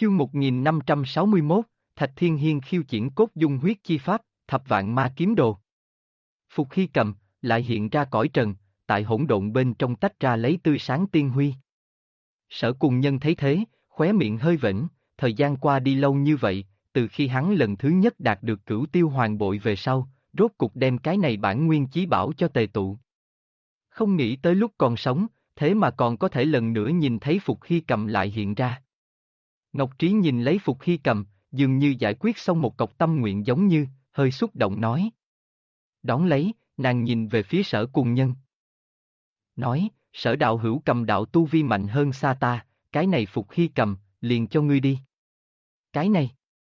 Chương 1561, Thạch Thiên Hiên khiêu triển cốt dung huyết chi pháp, thập vạn ma kiếm đồ. Phục Hy Cầm, lại hiện ra cõi trần, tại hỗn độn bên trong tách ra lấy tươi sáng tiên huy. Sở Cùng Nhân thấy thế, khóe miệng hơi vểnh, thời gian qua đi lâu như vậy, từ khi hắn lần thứ nhất đạt được Cửu Tiêu Hoàng bội về sau, rốt cục đem cái này bản nguyên chí bảo cho tề tụ. Không nghĩ tới lúc còn sống, thế mà còn có thể lần nữa nhìn thấy Phục Hy Cầm lại hiện ra. Ngọc Trí nhìn lấy Phục Hy Cầm, dường như giải quyết xong một cọc tâm nguyện giống như, hơi xúc động nói. Đón lấy, nàng nhìn về phía Sở Cùng Nhân. Nói, Sở đạo hữu Cầm đạo tu vi mạnh hơn xa ta, cái này Phục Hy Cầm, liền cho ngươi đi. Cái này.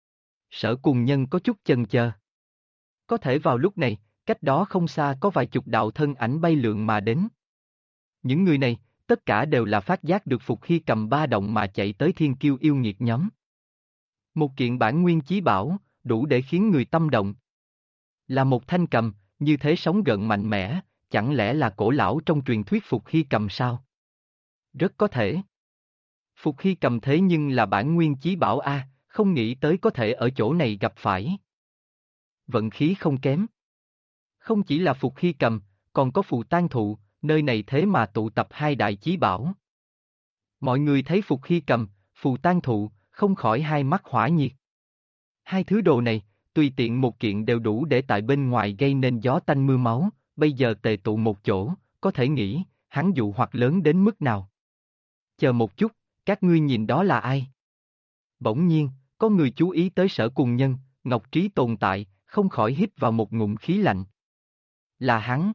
Sở Cùng Nhân có chút chần chờ. Có thể vào lúc này, cách đó không xa có vài chục đạo thân ảnh bay lượn mà đến. Những người này, tất cả đều là phát giác được Phục Hy Cầm ba động mà chạy tới thiên kiêu yêu nghiệt nhóm. Một kiện bản nguyên chí bảo, đủ để khiến người tâm động. Là một thanh cầm, như thế sóng gợn mạnh mẽ, chẳng lẽ là cổ lão trong truyền thuyết Phục Hy Cầm sao? Rất có thể. Phục Hy Cầm thế nhưng là bản nguyên chí bảo a, không nghĩ tới có thể ở chỗ này gặp phải. Vận khí không kém. Không chỉ là Phục Hy Cầm, còn có Phù Tang Thụ, nơi này thế mà tụ tập hai đại chí bảo. Mọi người thấy Phục Hy Cầm, Phù Tang Thụ, không khỏi hai mắt hỏa nhiệt. Hai thứ đồ này, tùy tiện một kiện đều đủ để tại bên ngoài gây nên gió tanh mưa máu, bây giờ tề tụ một chỗ, có thể nghĩ, hắn dụ hoặc lớn đến mức nào. Chờ một chút, các ngươi nhìn đó là ai? Bỗng nhiên, có người chú ý tới Sở Cùng Nhân, Ngọc Trí tồn tại, không khỏi hít vào một ngụm khí lạnh. Là hắn.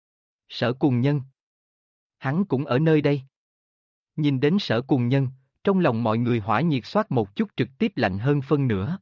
Sở Cùng Nhân. Hắn cũng ở nơi đây. Nhìn đến Sở Cùng Nhân, trong lòng mọi người hỏa nhiệt xoát một chút trực tiếp lạnh hơn phân nửa.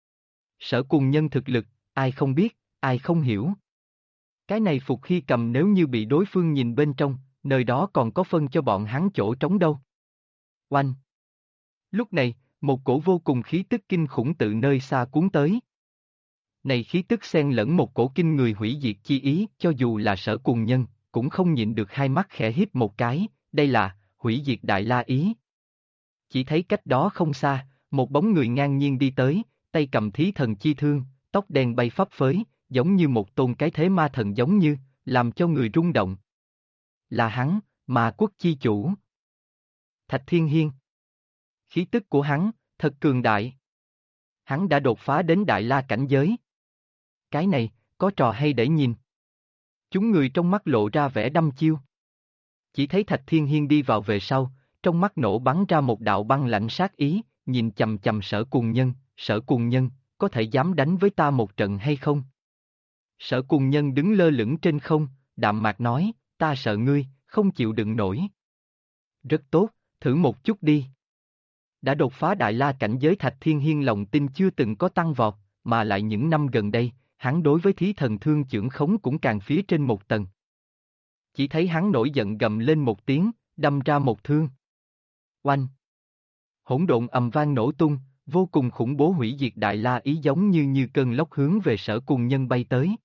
Sở Cùng Nhân thực lực, ai không biết, ai không hiểu. Cái này Phục Hy Cầm nếu như bị đối phương nhìn bên trong, nơi đó còn có phân cho bọn hắn chỗ trống đâu. Oanh! Lúc này, một cổ vô cùng khí tức kinh khủng tự nơi xa cuốn tới. Này khí tức xen lẫn một cổ kinh người hủy diệt chi ý, cho dù là Sở Cùng Nhân, cũng không nhịn được hai mắt khẽ híp một cái, đây là hủy diệt đại la ý. Chỉ thấy cách đó không xa, một bóng người ngang nhiên đi tới, tay cầm thí thần chi thương, tóc đen bay phấp phới, giống như một tôn cái thế ma thần giống như, làm cho người rung động. Là hắn, Ma Quốc chi chủ. Thạch Thiên Hiên. Khí tức của hắn, thật cường đại. Hắn đã đột phá đến đại la cảnh giới. Cái này, có trò hay để nhìn. Chúng người trong mắt lộ ra vẻ đăm chiêu. Chỉ thấy Thạch Thiên Hiên đi vào về sau, trong mắt nổ bắn ra một đạo băng lạnh sát ý, nhìn chầm chầm Sở Cùng Nhân, Sở Cùng Nhân, có thể dám đánh với ta một trận hay không? Sở Cùng Nhân đứng lơ lửng trên không, đạm mạc nói, ta sợ ngươi, không chịu đựng nổi. Rất tốt, thử một chút đi. Đã đột phá đại la cảnh giới Thạch Thiên Hiên lòng tin chưa từng có tăng vọt, mà lại những năm gần đây, hắn đối với thí thần thương chưởng khống cũng càng phía trên một tầng. Chỉ thấy hắn nổi giận gầm lên một tiếng, đâm ra một thương. Oanh! Hỗn độn ầm vang nổ tung, vô cùng khủng bố hủy diệt đại la ý giống như cơn lốc hướng về Sở Cùng Nhân bay tới.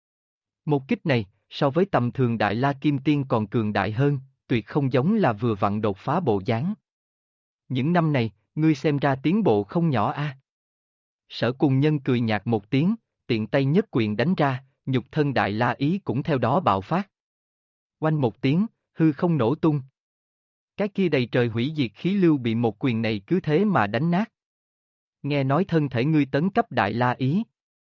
Một kích này, so với tầm thường đại la kim tiên còn cường đại hơn, tuyệt không giống là vừa vặn đột phá bộ dáng. Những năm này, ngươi xem ra tiến bộ không nhỏ a. Sở Cùng Nhân cười nhạt một tiếng, tiện tay nhất quyền đánh ra, nhục thân đại la ý cũng theo đó bạo phát. Oanh một tiếng, hư không nổ tung. Cái kia đầy trời hủy diệt khí lưu bị một quyền này cứ thế mà đánh nát. Nghe nói thân thể ngươi tấn cấp đại la ý.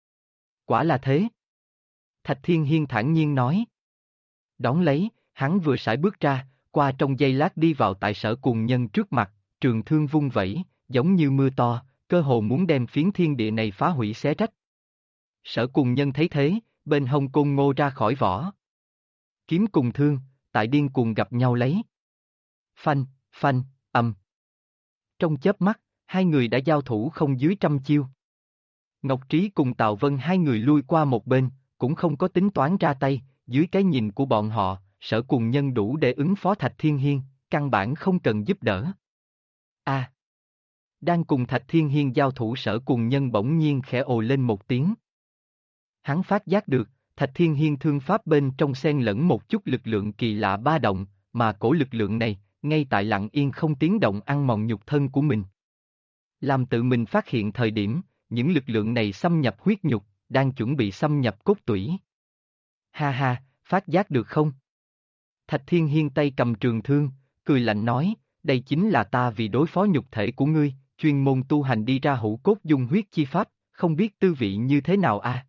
Quả là thế. Thạch Thiên Hiên thản nhiên nói. Đón lấy, hắn vừa sải bước ra, qua trong giây lát đi vào tại Sở Cùng Nhân trước mặt, trường thương vung vẩy, giống như mưa to, cơ hồ muốn đem phiến thiên địa này phá hủy xé rách. Sở Cùng Nhân thấy thế, bên hông côn ngô ra khỏi vỏ. Kiếm cùng thương, tại điên cuồng gặp nhau lấy. Phanh, phanh, ầm. Trong chớp mắt, hai người đã giao thủ không dưới 100 chiêu. Ngọc Trí cùng Tào Vân hai người lui qua một bên, cũng không có tính toán ra tay, dưới cái nhìn của bọn họ, Sở Cùng Nhân đủ để ứng phó Thạch Thiên Hiên, căn bản không cần giúp đỡ. Đang cùng Thạch Thiên Hiên giao thủ Sở Cùng Nhân bỗng nhiên khẽ ồ lên một tiếng. Hắn phát giác được, Thạch Thiên Hiên thương pháp bên trong xen lẫn một chút lực lượng kỳ lạ ba động, mà cổ lực lượng này, ngay tại lặng yên không tiếng động ăn mòn nhục thân của mình. Làm tự mình phát hiện thời điểm, những lực lượng này xâm nhập huyết nhục, đang chuẩn bị xâm nhập cốt tủy. Ha ha, phát giác được không? Thạch Thiên Hiên tay cầm trường thương, cười lạnh nói, đây chính là ta vì đối phó nhục thể của ngươi, chuyên môn tu hành đi ra hữu cốt dung huyết chi pháp, không biết tư vị như thế nào à?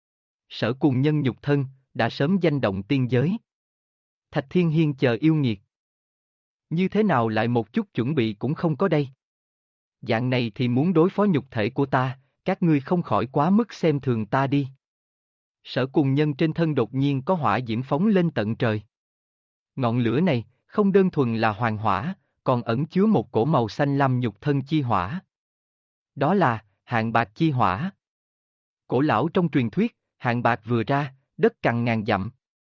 Sở Cùng Nhân nhục thân, đã sớm danh động tiên giới. Thạch Thiên Hiên chờ yêu nghiệt. Như thế nào lại một chút chuẩn bị cũng không có đây? Dạng này thì muốn đối phó nhục thể của ta, các ngươi không khỏi quá mức xem thường ta đi. Sở Cùng Nhân trên thân đột nhiên có hỏa diễm phóng lên tận trời. Ngọn lửa này, không đơn thuần là hoàng hỏa, còn ẩn chứa một cổ màu xanh lam nhục thân chi hỏa. Đó là, hạng bạc chi hỏa. Cổ lão trong truyền thuyết, hạng bạc vừa ra, đất cằn ngàn dặm.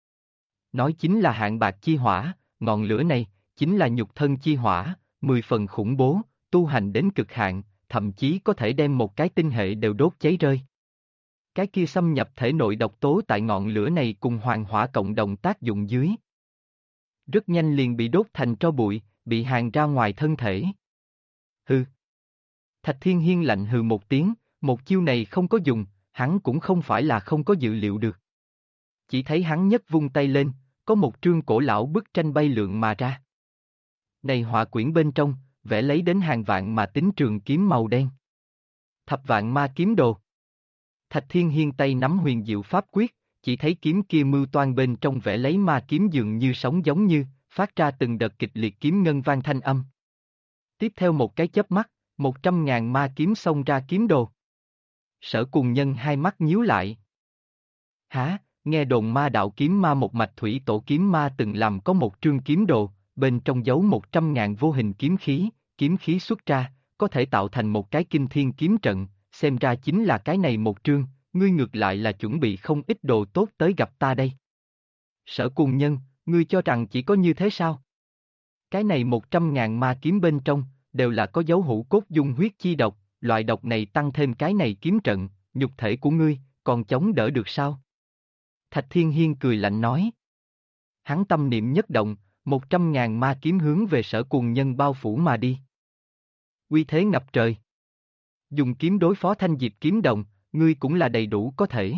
Nói chính là hạng bạc chi hỏa, ngọn lửa này, chính là nhục thân chi hỏa, 10 phần khủng bố, tu hành đến cực hạn, thậm chí có thể đem một cái tinh hệ đều đốt cháy rơi. Cái kia xâm nhập thể nội độc tố tại ngọn lửa này cùng hoàng hỏa cộng đồng tác dụng dưới. Rất nhanh liền bị đốt thành tro bụi, bị hàn ra ngoài thân thể. Hừ. Thạch Thiên Hiên lạnh hừ một tiếng, một chiêu này không có dùng, hắn cũng không phải là không có dự liệu được. Chỉ thấy hắn nhấc vung tay lên, có một trương cổ lão bức tranh bay lượn mà ra. Này họa quyển bên trong, vẽ lấy đến hàng vạn mà tính trường kiếm màu đen. Thập vạn ma kiếm đồ. Thạch Thiên Hiên tay nắm huyền diệu pháp quyết, chỉ thấy kiếm kia mưu toan bên trong vẽ lấy ma kiếm dường như sóng giống như, phát ra từng đợt kịch liệt kiếm ngân vang thanh âm. Tiếp theo một cái chớp mắt, 100.000 ma kiếm xông ra kiếm đồ. Sở Cùng Nhân hai mắt nhíu lại. Hả, nghe đồn ma đạo kiếm ma một mạch thủy tổ kiếm ma từng làm có một trương kiếm đồ, bên trong giấu 100.000 vô hình kiếm khí xuất ra, có thể tạo thành một cái kinh thiên kiếm trận, xem ra chính là cái này một trương, ngươi ngược lại là chuẩn bị không ít đồ tốt tới gặp ta đây. Sở Cùng Nhân, ngươi cho rằng chỉ có như thế sao? Cái này 100.000 ma kiếm bên trong, đều là có dấu hữu cốt dung huyết chi độc, loại độc này tăng thêm cái này kiếm trận, nhục thể của ngươi, còn chống đỡ được sao? Thạch Thiên Hiên cười lạnh nói. Hắn tâm niệm nhất động, 100.000 ma kiếm hướng về Sở Cùng Nhân bao phủ mà đi. Uy thế ngập trời. Dùng kiếm đối phó Thanh Diệp kiếm đồng, ngươi cũng là đầy đủ có thể.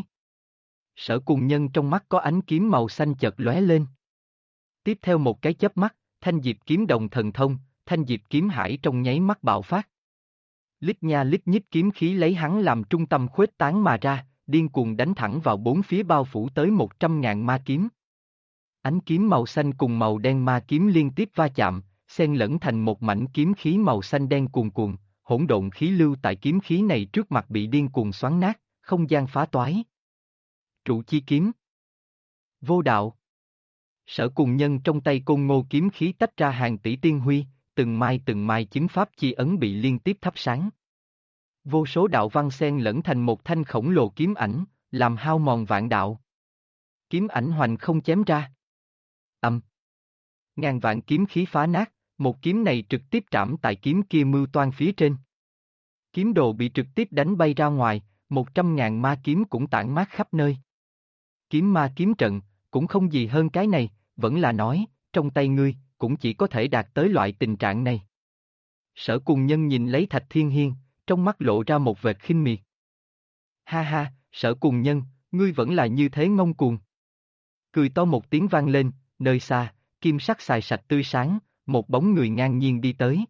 Sở Cùng Nhân trong mắt có ánh kiếm màu xanh chợt lóe lên. Tiếp theo một cái chớp mắt, Thanh Diệp kiếm đồng thần thông, Thanh Diệp kiếm hải trong nháy mắt bạo phát. Lít nha lít nhít kiếm khí lấy hắn làm trung tâm khuếch tán mà ra, điên cuồng đánh thẳng vào bốn phía bao phủ tới 100.000 ma kiếm. Ánh kiếm màu xanh cùng màu đen ma kiếm liên tiếp va chạm, xen lẫn thành một mảnh kiếm khí màu xanh đen cuồn cuộn, hỗn độn khí lưu tại kiếm khí này trước mặt bị điên cuồng xoắn nát, không gian phá toái. Trụ chi kiếm. Vô đạo. Sở Cùng Nhân trong tay Côn Ngô kiếm khí tách ra hàng tỷ tiên huy, từng mai chứng pháp chi ấn bị liên tiếp thắp sáng. Vô số đạo văn xen lẫn thành một thanh khổng lồ kiếm ảnh, làm hao mòn vạn đạo. Kiếm ảnh hoành không chém ra. Ngàn vạn kiếm khí phá nát, một kiếm này trực tiếp trảm tại kiếm kia mưu toan phía trên. Kiếm đồ bị trực tiếp đánh bay ra ngoài, 100.000 ma kiếm cũng tản mát khắp nơi. Kiếm ma kiếm trận, cũng không gì hơn cái này, vẫn là nói, trong tay ngươi, cũng chỉ có thể đạt tới loại tình trạng này. Sở Cùng Nhân nhìn lấy Thạch Thiên Hiên, trong mắt lộ ra một vệt khinh miệt. Ha ha, Sở Cùng Nhân, ngươi vẫn là như thế ngông cuồng. Cười to một tiếng vang lên, nơi xa, kim sắc xài sạch tươi sáng, một bóng người ngang nhiên đi tới.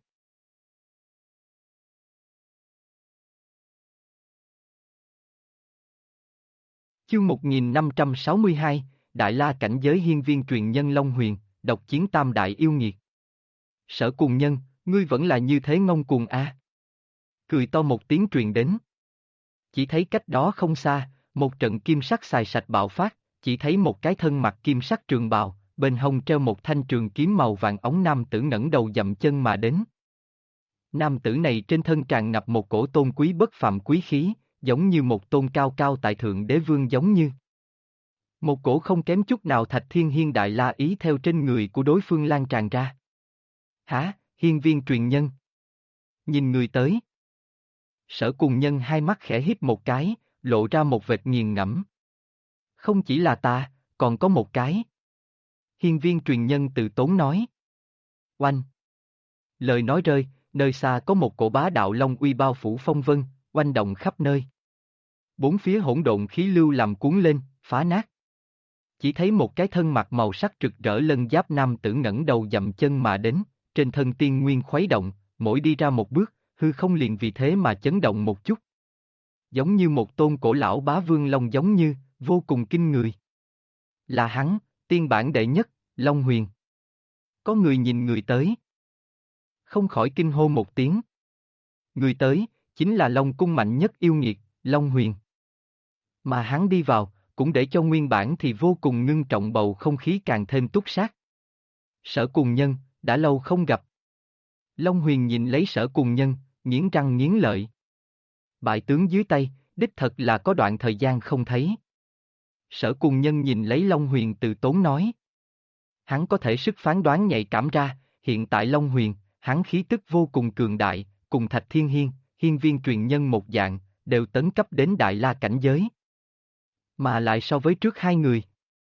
Chương 1562, Đại La cảnh giới hiên viên truyền nhân Long Huyền, độc chiến tam đại yêu nghiệt. Sở Cùng Nhân, ngươi vẫn là như thế ngông cuồng a. Cười to một tiếng truyền đến. Chỉ thấy cách đó không xa, một trận kim sắc xài sạch bạo phát, chỉ thấy một cái thân mặc kim sắc trường bào, bên hông treo một thanh trường kiếm màu vàng óng nam tử ngẩng đầu dậm chân mà đến. Nam tử này trên thân tràn ngập một cổ tôn quý bất phàm quý khí, giống như một tôn cao cao tại thượng đế vương giống như. Một cổ không kém chút nào Thạch Thiên Hiên đại la ý theo trên người của đối phương lan tràn ra. Hả, hiên viên truyền nhân. Nhìn người tới. Sở Cùng Nhân hai mắt khẽ híp một cái, lộ ra một vệt nghiền ngẫm. Không chỉ là ta, còn có một cái. Hiên viên truyền nhân từ tốn nói. Oanh. Lời nói rơi, nơi xa có một cổ bá đạo long uy bao phủ phong vân, oanh động khắp nơi. Bốn phía hỗn độn khí lưu làm cuốn lên, phá nát. Chỉ thấy một cái thân mặc màu sắc rực rỡ lân giáp nam tử ngẩng đầu dậm chân mà đến, trên thân tiên nguyên khuấy động, mỗi đi ra một bước, hư không liền vì thế mà chấn động một chút. Giống như một tôn cổ lão bá vương long giống như, vô cùng kinh người. Là hắn, tiên bản đệ nhất, Long Huyền. Có người nhìn người tới. Không khỏi kinh hô một tiếng. Người tới, chính là Long cung mạnh nhất yêu nghiệt, Long Huyền. Mà hắn đi vào, cũng để cho nguyên bản thì vô cùng ngưng trọng bầu không khí càng thêm túc sát. Sở Cùng Nhân, đã lâu không gặp. Long Huyền nhìn lấy Sở Cùng Nhân, nghiến răng nghiến lợi. Bại tướng dưới tay, đích thật là có đoạn thời gian không thấy. Sở Cùng Nhân nhìn lấy Long Huyền từ tốn nói. Hắn có thể sức phán đoán nhạy cảm ra, hiện tại Long Huyền, hắn khí tức vô cùng cường đại, cùng Thạch Thiên Hiên, hiên viên truyền nhân một dạng, đều tấn cấp đến Đại La cảnh giới. Mà lại so với trước hai người,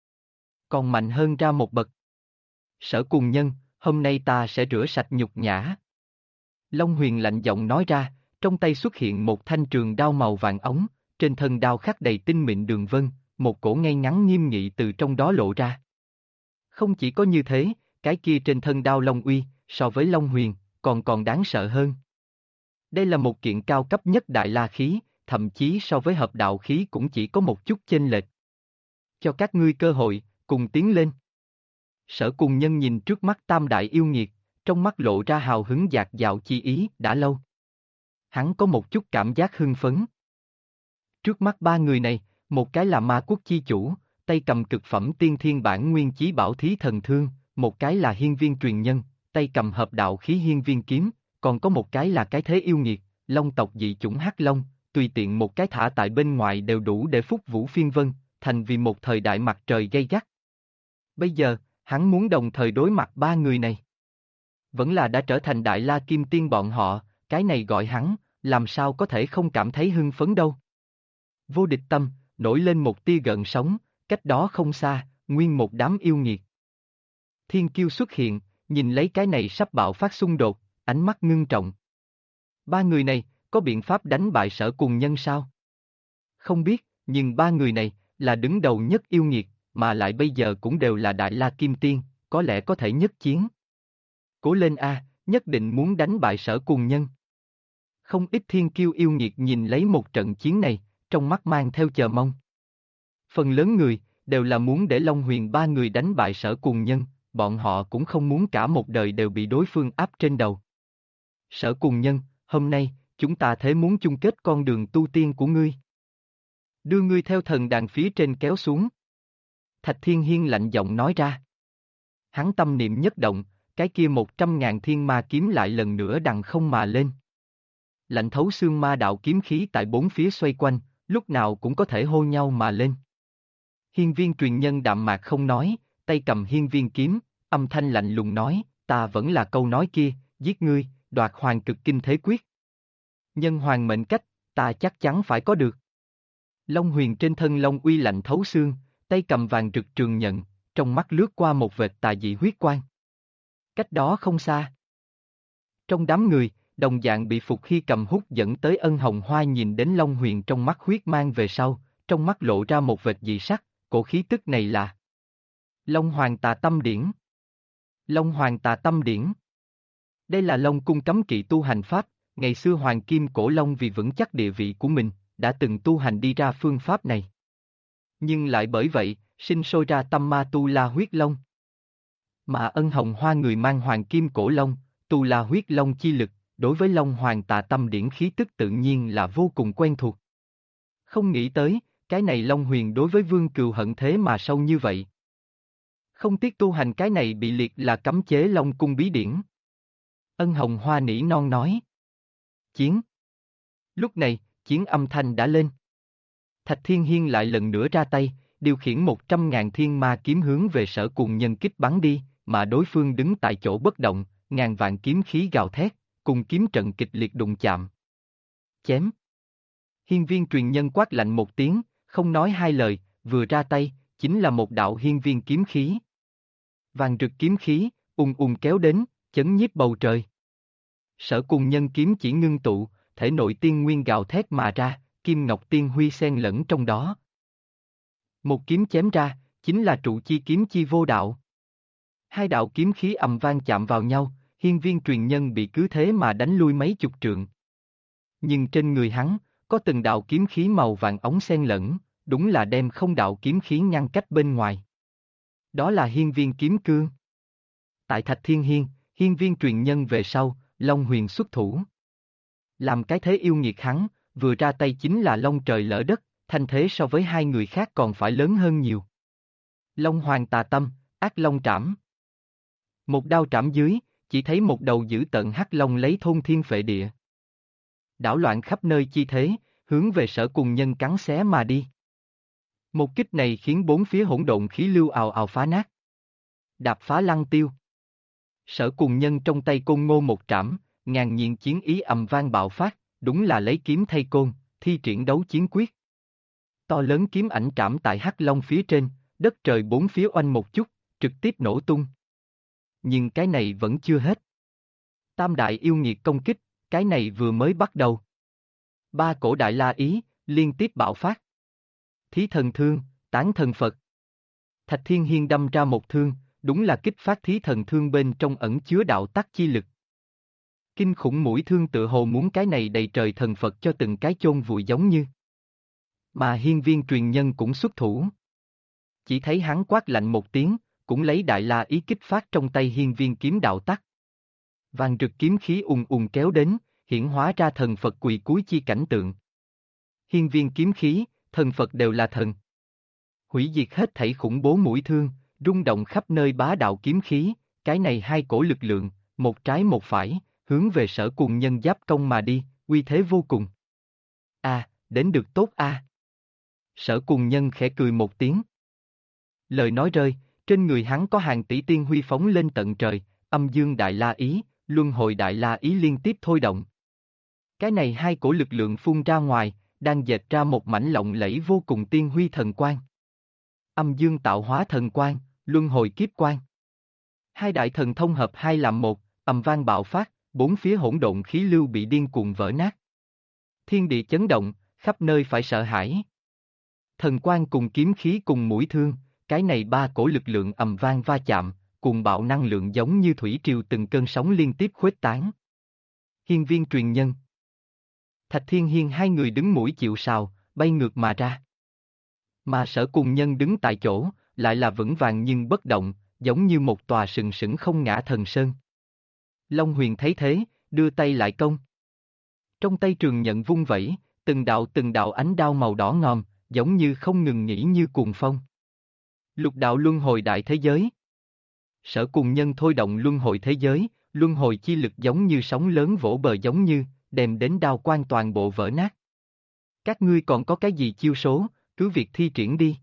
còn mạnh hơn ra một bậc. Sở Cùng Nhân, hôm nay ta sẽ rửa sạch nhục nhã. Long Huyền lạnh giọng nói ra, trong tay xuất hiện một thanh trường đao màu vàng ống, trên thân đao khắc đầy tinh mịn đường vân, một cổ ngay ngắn nghiêm nghị từ trong đó lộ ra. Không chỉ có như thế, cái kia trên thân đao Long Uy, so với Long Huyền, còn đáng sợ hơn. Đây là một kiện cao cấp nhất Đại La khí, thậm chí so với hợp đạo khí cũng chỉ có một chút chênh lệch. Cho các ngươi cơ hội, cùng tiến lên. Sở Cùng Nhân nhìn trước mắt tam đại yêu nghiệt, trong mắt lộ ra hào hứng dạt dào chi ý, đã lâu. Hắn có một chút cảm giác hưng phấn. Trước mắt ba người này, một cái là ma quốc chi chủ, tay cầm cực phẩm tiên thiên bản nguyên chí bảo thí thần thương, một cái là hiên viên truyền nhân, tay cầm hợp đạo khí hiên viên kiếm, còn có một cái là cái thế yêu nghiệt, long tộc dị chủng hắc long, tùy tiện một cái thả tại bên ngoài đều đủ để phúc vũ phiên vân, thành vì một thời đại mặt trời gay gắt. Bây giờ, hắn muốn đồng thời đối mặt ba người này. Vẫn là đã trở thành Đại La Kim Tiên bọn họ, cái này gọi hắn, làm sao có thể không cảm thấy hưng phấn đâu. Vô địch tâm, nổi lên một tia gợn sóng, cách đó không xa, nguyên một đám yêu nghiệt. Thiên Kiêu xuất hiện, nhìn lấy cái này sắp bạo phát xung đột, ánh mắt ngưng trọng. Ba người này, có biện pháp đánh bại Sở Cùng Nhân sao? Không biết, nhưng ba người này, là đứng đầu nhất yêu nghiệt, mà lại bây giờ cũng đều là Đại La Kim Tiên, có lẽ có thể nhất chiến. Cố lên a, nhất định muốn đánh bại Sở Cùng Nhân. Không ít thiên kiêu yêu nghiệt nhìn lấy một trận chiến này, trong mắt mang theo chờ mong. Phần lớn người, đều là muốn để Long Huyền ba người đánh bại Sở Cùng Nhân, bọn họ cũng không muốn cả một đời đều bị đối phương áp trên đầu. Sở Cùng Nhân, hôm nay, chúng ta thế muốn chung kết con đường tu tiên của ngươi. Đưa ngươi theo thần đàn phía trên kéo xuống. Thạch Thiên Hiên lạnh giọng nói ra. Hắn tâm niệm nhất động, cái kia 100.000 thiên ma kiếm lại lần nữa đằng không mà lên. Lạnh thấu xương ma đạo kiếm khí tại bốn phía xoay quanh, lúc nào cũng có thể hô nhau mà lên. Hiên viên truyền nhân đạm mạc không nói, tay cầm hiên viên kiếm, âm thanh lạnh lùng nói, ta vẫn là câu nói kia, giết ngươi, đoạt hoàng cực kinh thế quyết. Nhân hoàng mệnh cách, ta chắc chắn phải có được. Long Huyền trên thân Long uy lạnh thấu xương, tay cầm vàng rực trường nhận, trong mắt lướt qua một vệt tà dị huyết quang. Cách đó không xa. Trong đám người, đồng dạng bị Phục Hy cầm hút dẫn tới Ân Hồng Hoa nhìn đến Long Huyền trong mắt huyết mang về sau, trong mắt lộ ra một vệt dị sắc, cổ khí tức này là Long Hoàng Tà Tâm Điển. Long Hoàng Tà Tâm Điển. Đây là Long cung cấm kỵ tu hành pháp, ngày xưa Hoàng Kim Cổ Long vì vững chắc địa vị của mình, đã từng tu hành đi ra phương pháp này. Nhưng lại bởi vậy, sinh sôi ra tâm ma tu la huyết long. Mà Ân Hồng Hoa người mang Hoàng Kim Cổ Long, tu la huyết long chi lực, đối với Long Hoàng Tà Tâm Điển khí tức tự nhiên là vô cùng quen thuộc. Không nghĩ tới, cái này Long Huyền đối với Vương Cừu hận thế mà sâu như vậy. Không tiếc tu hành cái này bị liệt là cấm chế Long cung bí điển. Ân Hồng Hoa nỉ non nói. Chiến. Lúc này, chiến âm thanh đã lên. Thạch Thiên Hiên lại lần nữa ra tay, điều khiển 100.000 thiên ma kiếm hướng về Sở Cùng Nhân kích bắn đi, mà đối phương đứng tại chỗ bất động, ngàn vạn kiếm khí gào thét, cùng kiếm trận kịch liệt đụng chạm. Chém. Hiên viên truyền nhân quát lạnh một tiếng, không nói hai lời, vừa ra tay, chính là một đạo hiên viên kiếm khí. Vàng rực kiếm khí, ùng ùng kéo đến, chấn nhiếp bầu trời. Sở Cùng Nhân kiếm chỉ ngưng tụ, thể nội tiên nguyên gào thét mà ra, kim ngọc tiên huy xen lẫn trong đó. Một kiếm chém ra, chính là trụ chi kiếm chi vô đạo. Hai đạo kiếm khí ầm vang chạm vào nhau, hiên viên truyền nhân bị cứ thế mà đánh lui mấy chục trượng. Nhưng trên người hắn, có từng đạo kiếm khí màu vàng ống xen lẫn, đúng là đem không đạo kiếm khí ngăn cách bên ngoài. Đó là hiên viên kiếm cương. Tại Thạch Thiên Hiên, hiên viên truyền nhân về sau, Long Huyền xuất thủ. Làm cái thế yêu nghiệt hắn, vừa ra tay chính là long trời lỡ đất, thanh thế so với hai người khác còn phải lớn hơn nhiều. Long Hoàng Tà Tâm, Ác Long Trảm. Một đao trảm dưới, chỉ thấy một đầu dữ tợn hắc long lấy thôn thiên phệ địa. Đảo loạn khắp nơi chi thế, hướng về Sở Cùng Nhân cắn xé mà đi. Một kích này khiến bốn phía hỗn độn khí lưu ào ào phá nát. Đạp phá lăng tiêu. Sở Cùng Nhân trong tay côn ngô một trảm, ngàn nhiên chiến ý ầm vang bạo phát, đúng là lấy kiếm thay côn, thi triển đấu chiến quyết. To lớn kiếm ảnh trảm tại hắc long phía trên, đất trời bốn phía oanh một chút, trực tiếp nổ tung. Nhưng cái này vẫn chưa hết. Tam đại yêu nghiệt công kích, cái này vừa mới bắt đầu. Ba cổ đại la ý, liên tiếp bạo phát. Thí thần thương, tán thần Phật. Thạch Thiên Hiên đâm ra một thương, đúng là kích phát thí thần thương bên trong ẩn chứa đạo tắc chi lực. Kinh khủng mũi thương tựa hồ muốn cái này đầy trời thần Phật cho từng cái chôn vùi giống như. Mà hiên viên truyền nhân cũng xuất thủ. Chỉ thấy hắn quát lạnh một tiếng, cũng lấy đại la ý kích phát trong tay hiên viên kiếm đạo tắc. Vàng rực kiếm khí ùn ùn kéo đến, hiển hóa ra thần Phật quỳ cúi chi cảnh tượng. Hiên viên kiếm khí, thần Phật đều là thần. Hủy diệt hết thảy khủng bố mũi thương, rung động khắp nơi bá đạo kiếm khí, cái này hai cổ lực lượng, một trái một phải, hướng về Sở Cùng Nhân giáp công mà đi, uy thế vô cùng. Đến được tốt a. Sở Cùng Nhân khẽ cười một tiếng. Lời nói rơi, trên người hắn có hàng tỷ tiên huy phóng lên tận trời, âm dương đại la ý, luân hồi đại la ý liên tiếp thôi động. Cái này hai cổ lực lượng phun ra ngoài, đang dệt ra một mảnh lộng lẫy vô cùng tiên huy thần quang. Âm dương tạo hóa thần quang, luân hồi kiếp quang. Hai đại thần thông hợp hai làm một, ầm vang bạo phát, bốn phía hỗn độn khí lưu bị điên cuồng vỡ nát. Thiên địa chấn động, khắp nơi phải sợ hãi. Thần quang cùng kiếm khí cùng mũi thương, cái này ba cổ lực lượng ầm vang va chạm, cùng bạo năng lượng giống như thủy triều từng cơn sóng liên tiếp khuếch tán. Hiên viên truyền nhân. Thạch Thiên Hiên hai người đứng mũi chịu sào, bay ngược mà ra. Mà Sở Cùng Nhân đứng tại chỗ, lại là vững vàng nhưng bất động, giống như một tòa sừng sững không ngã thần sơn. Long Huyền thấy thế, đưa tay lại công. Trong tay trường nhận vung vẩy, từng đạo ánh đao màu đỏ ngòm, giống như không ngừng nghỉ như cuồng phong. Lục đạo luân hồi đại thế giới. Sở Cùng Nhân thôi động luân hồi thế giới, luân hồi chi lực giống như sóng lớn vỗ bờ giống như, đem đến đao quan toàn bộ vỡ nát. Các ngươi còn có cái gì chiêu số, cứ việc thi triển đi.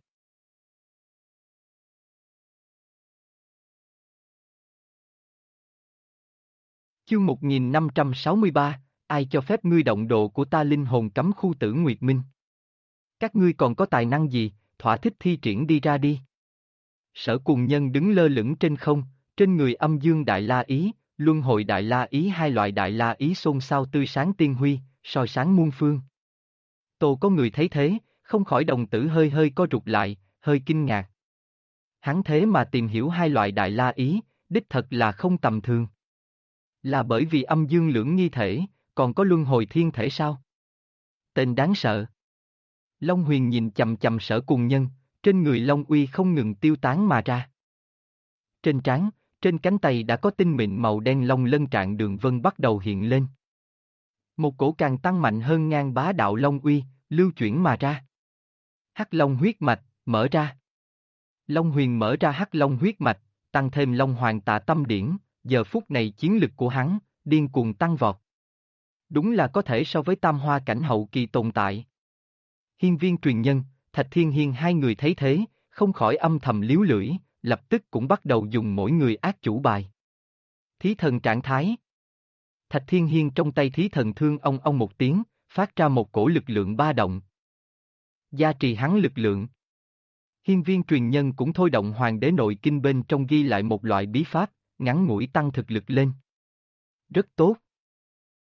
Chương 1563, ai cho phép ngươi động độ của ta linh hồn cấm khu Tử Nguyệt Minh? Các ngươi còn có tài năng gì, thỏa thích thi triển đi ra đi. Sở Cùng Nhân đứng lơ lửng trên không, trên người âm dương đại la ý, luân hồi đại la ý hai loại đại la ý xôn xao tươi sáng tiên huy, soi sáng muôn phương. Tô có người thấy thế, không khỏi đồng tử hơi hơi co rụt lại, hơi kinh ngạc. Hắn thế mà tìm hiểu hai loại đại la ý, đích thật là không tầm thường. Là bởi vì âm dương lưỡng nghi thể, còn có luân hồi thiên thể sao? Tên đáng sợ. Long Huyền nhìn chầm chầm Sở Cùng Nhân, trên người Long uy không ngừng tiêu tán mà ra. Trên trán, trên cánh tay đã có tinh mịn màu đen long lân trạng đường vân bắt đầu hiện lên. Một cổ càng tăng mạnh hơn ngang bá đạo Long uy, lưu chuyển mà ra. Hắc Long huyết mạch, mở ra. Long Huyền mở ra Hắc Long huyết mạch, tăng thêm Long Hoàng Tà Tâm điển, giờ phút này chiến lực của hắn, điên cuồng tăng vọt. Đúng là có thể so với tam hoa cảnh hậu kỳ tồn tại. Hiên viên truyền nhân, Thạch Thiên Hiên hai người thấy thế, không khỏi âm thầm líu lưỡi, lập tức cũng bắt đầu dùng mỗi người ác chủ bài. Thí thần trạng thái. Thạch Thiên Hiên trong tay thí thần thương ông một tiếng, phát ra một cổ lực lượng ba động. Gia trì hắn lực lượng. Hiên viên truyền nhân cũng thôi động Hoàng đế nội kinh bên trong ghi lại một loại bí pháp, ngắn ngủi tăng thực lực lên. Rất tốt.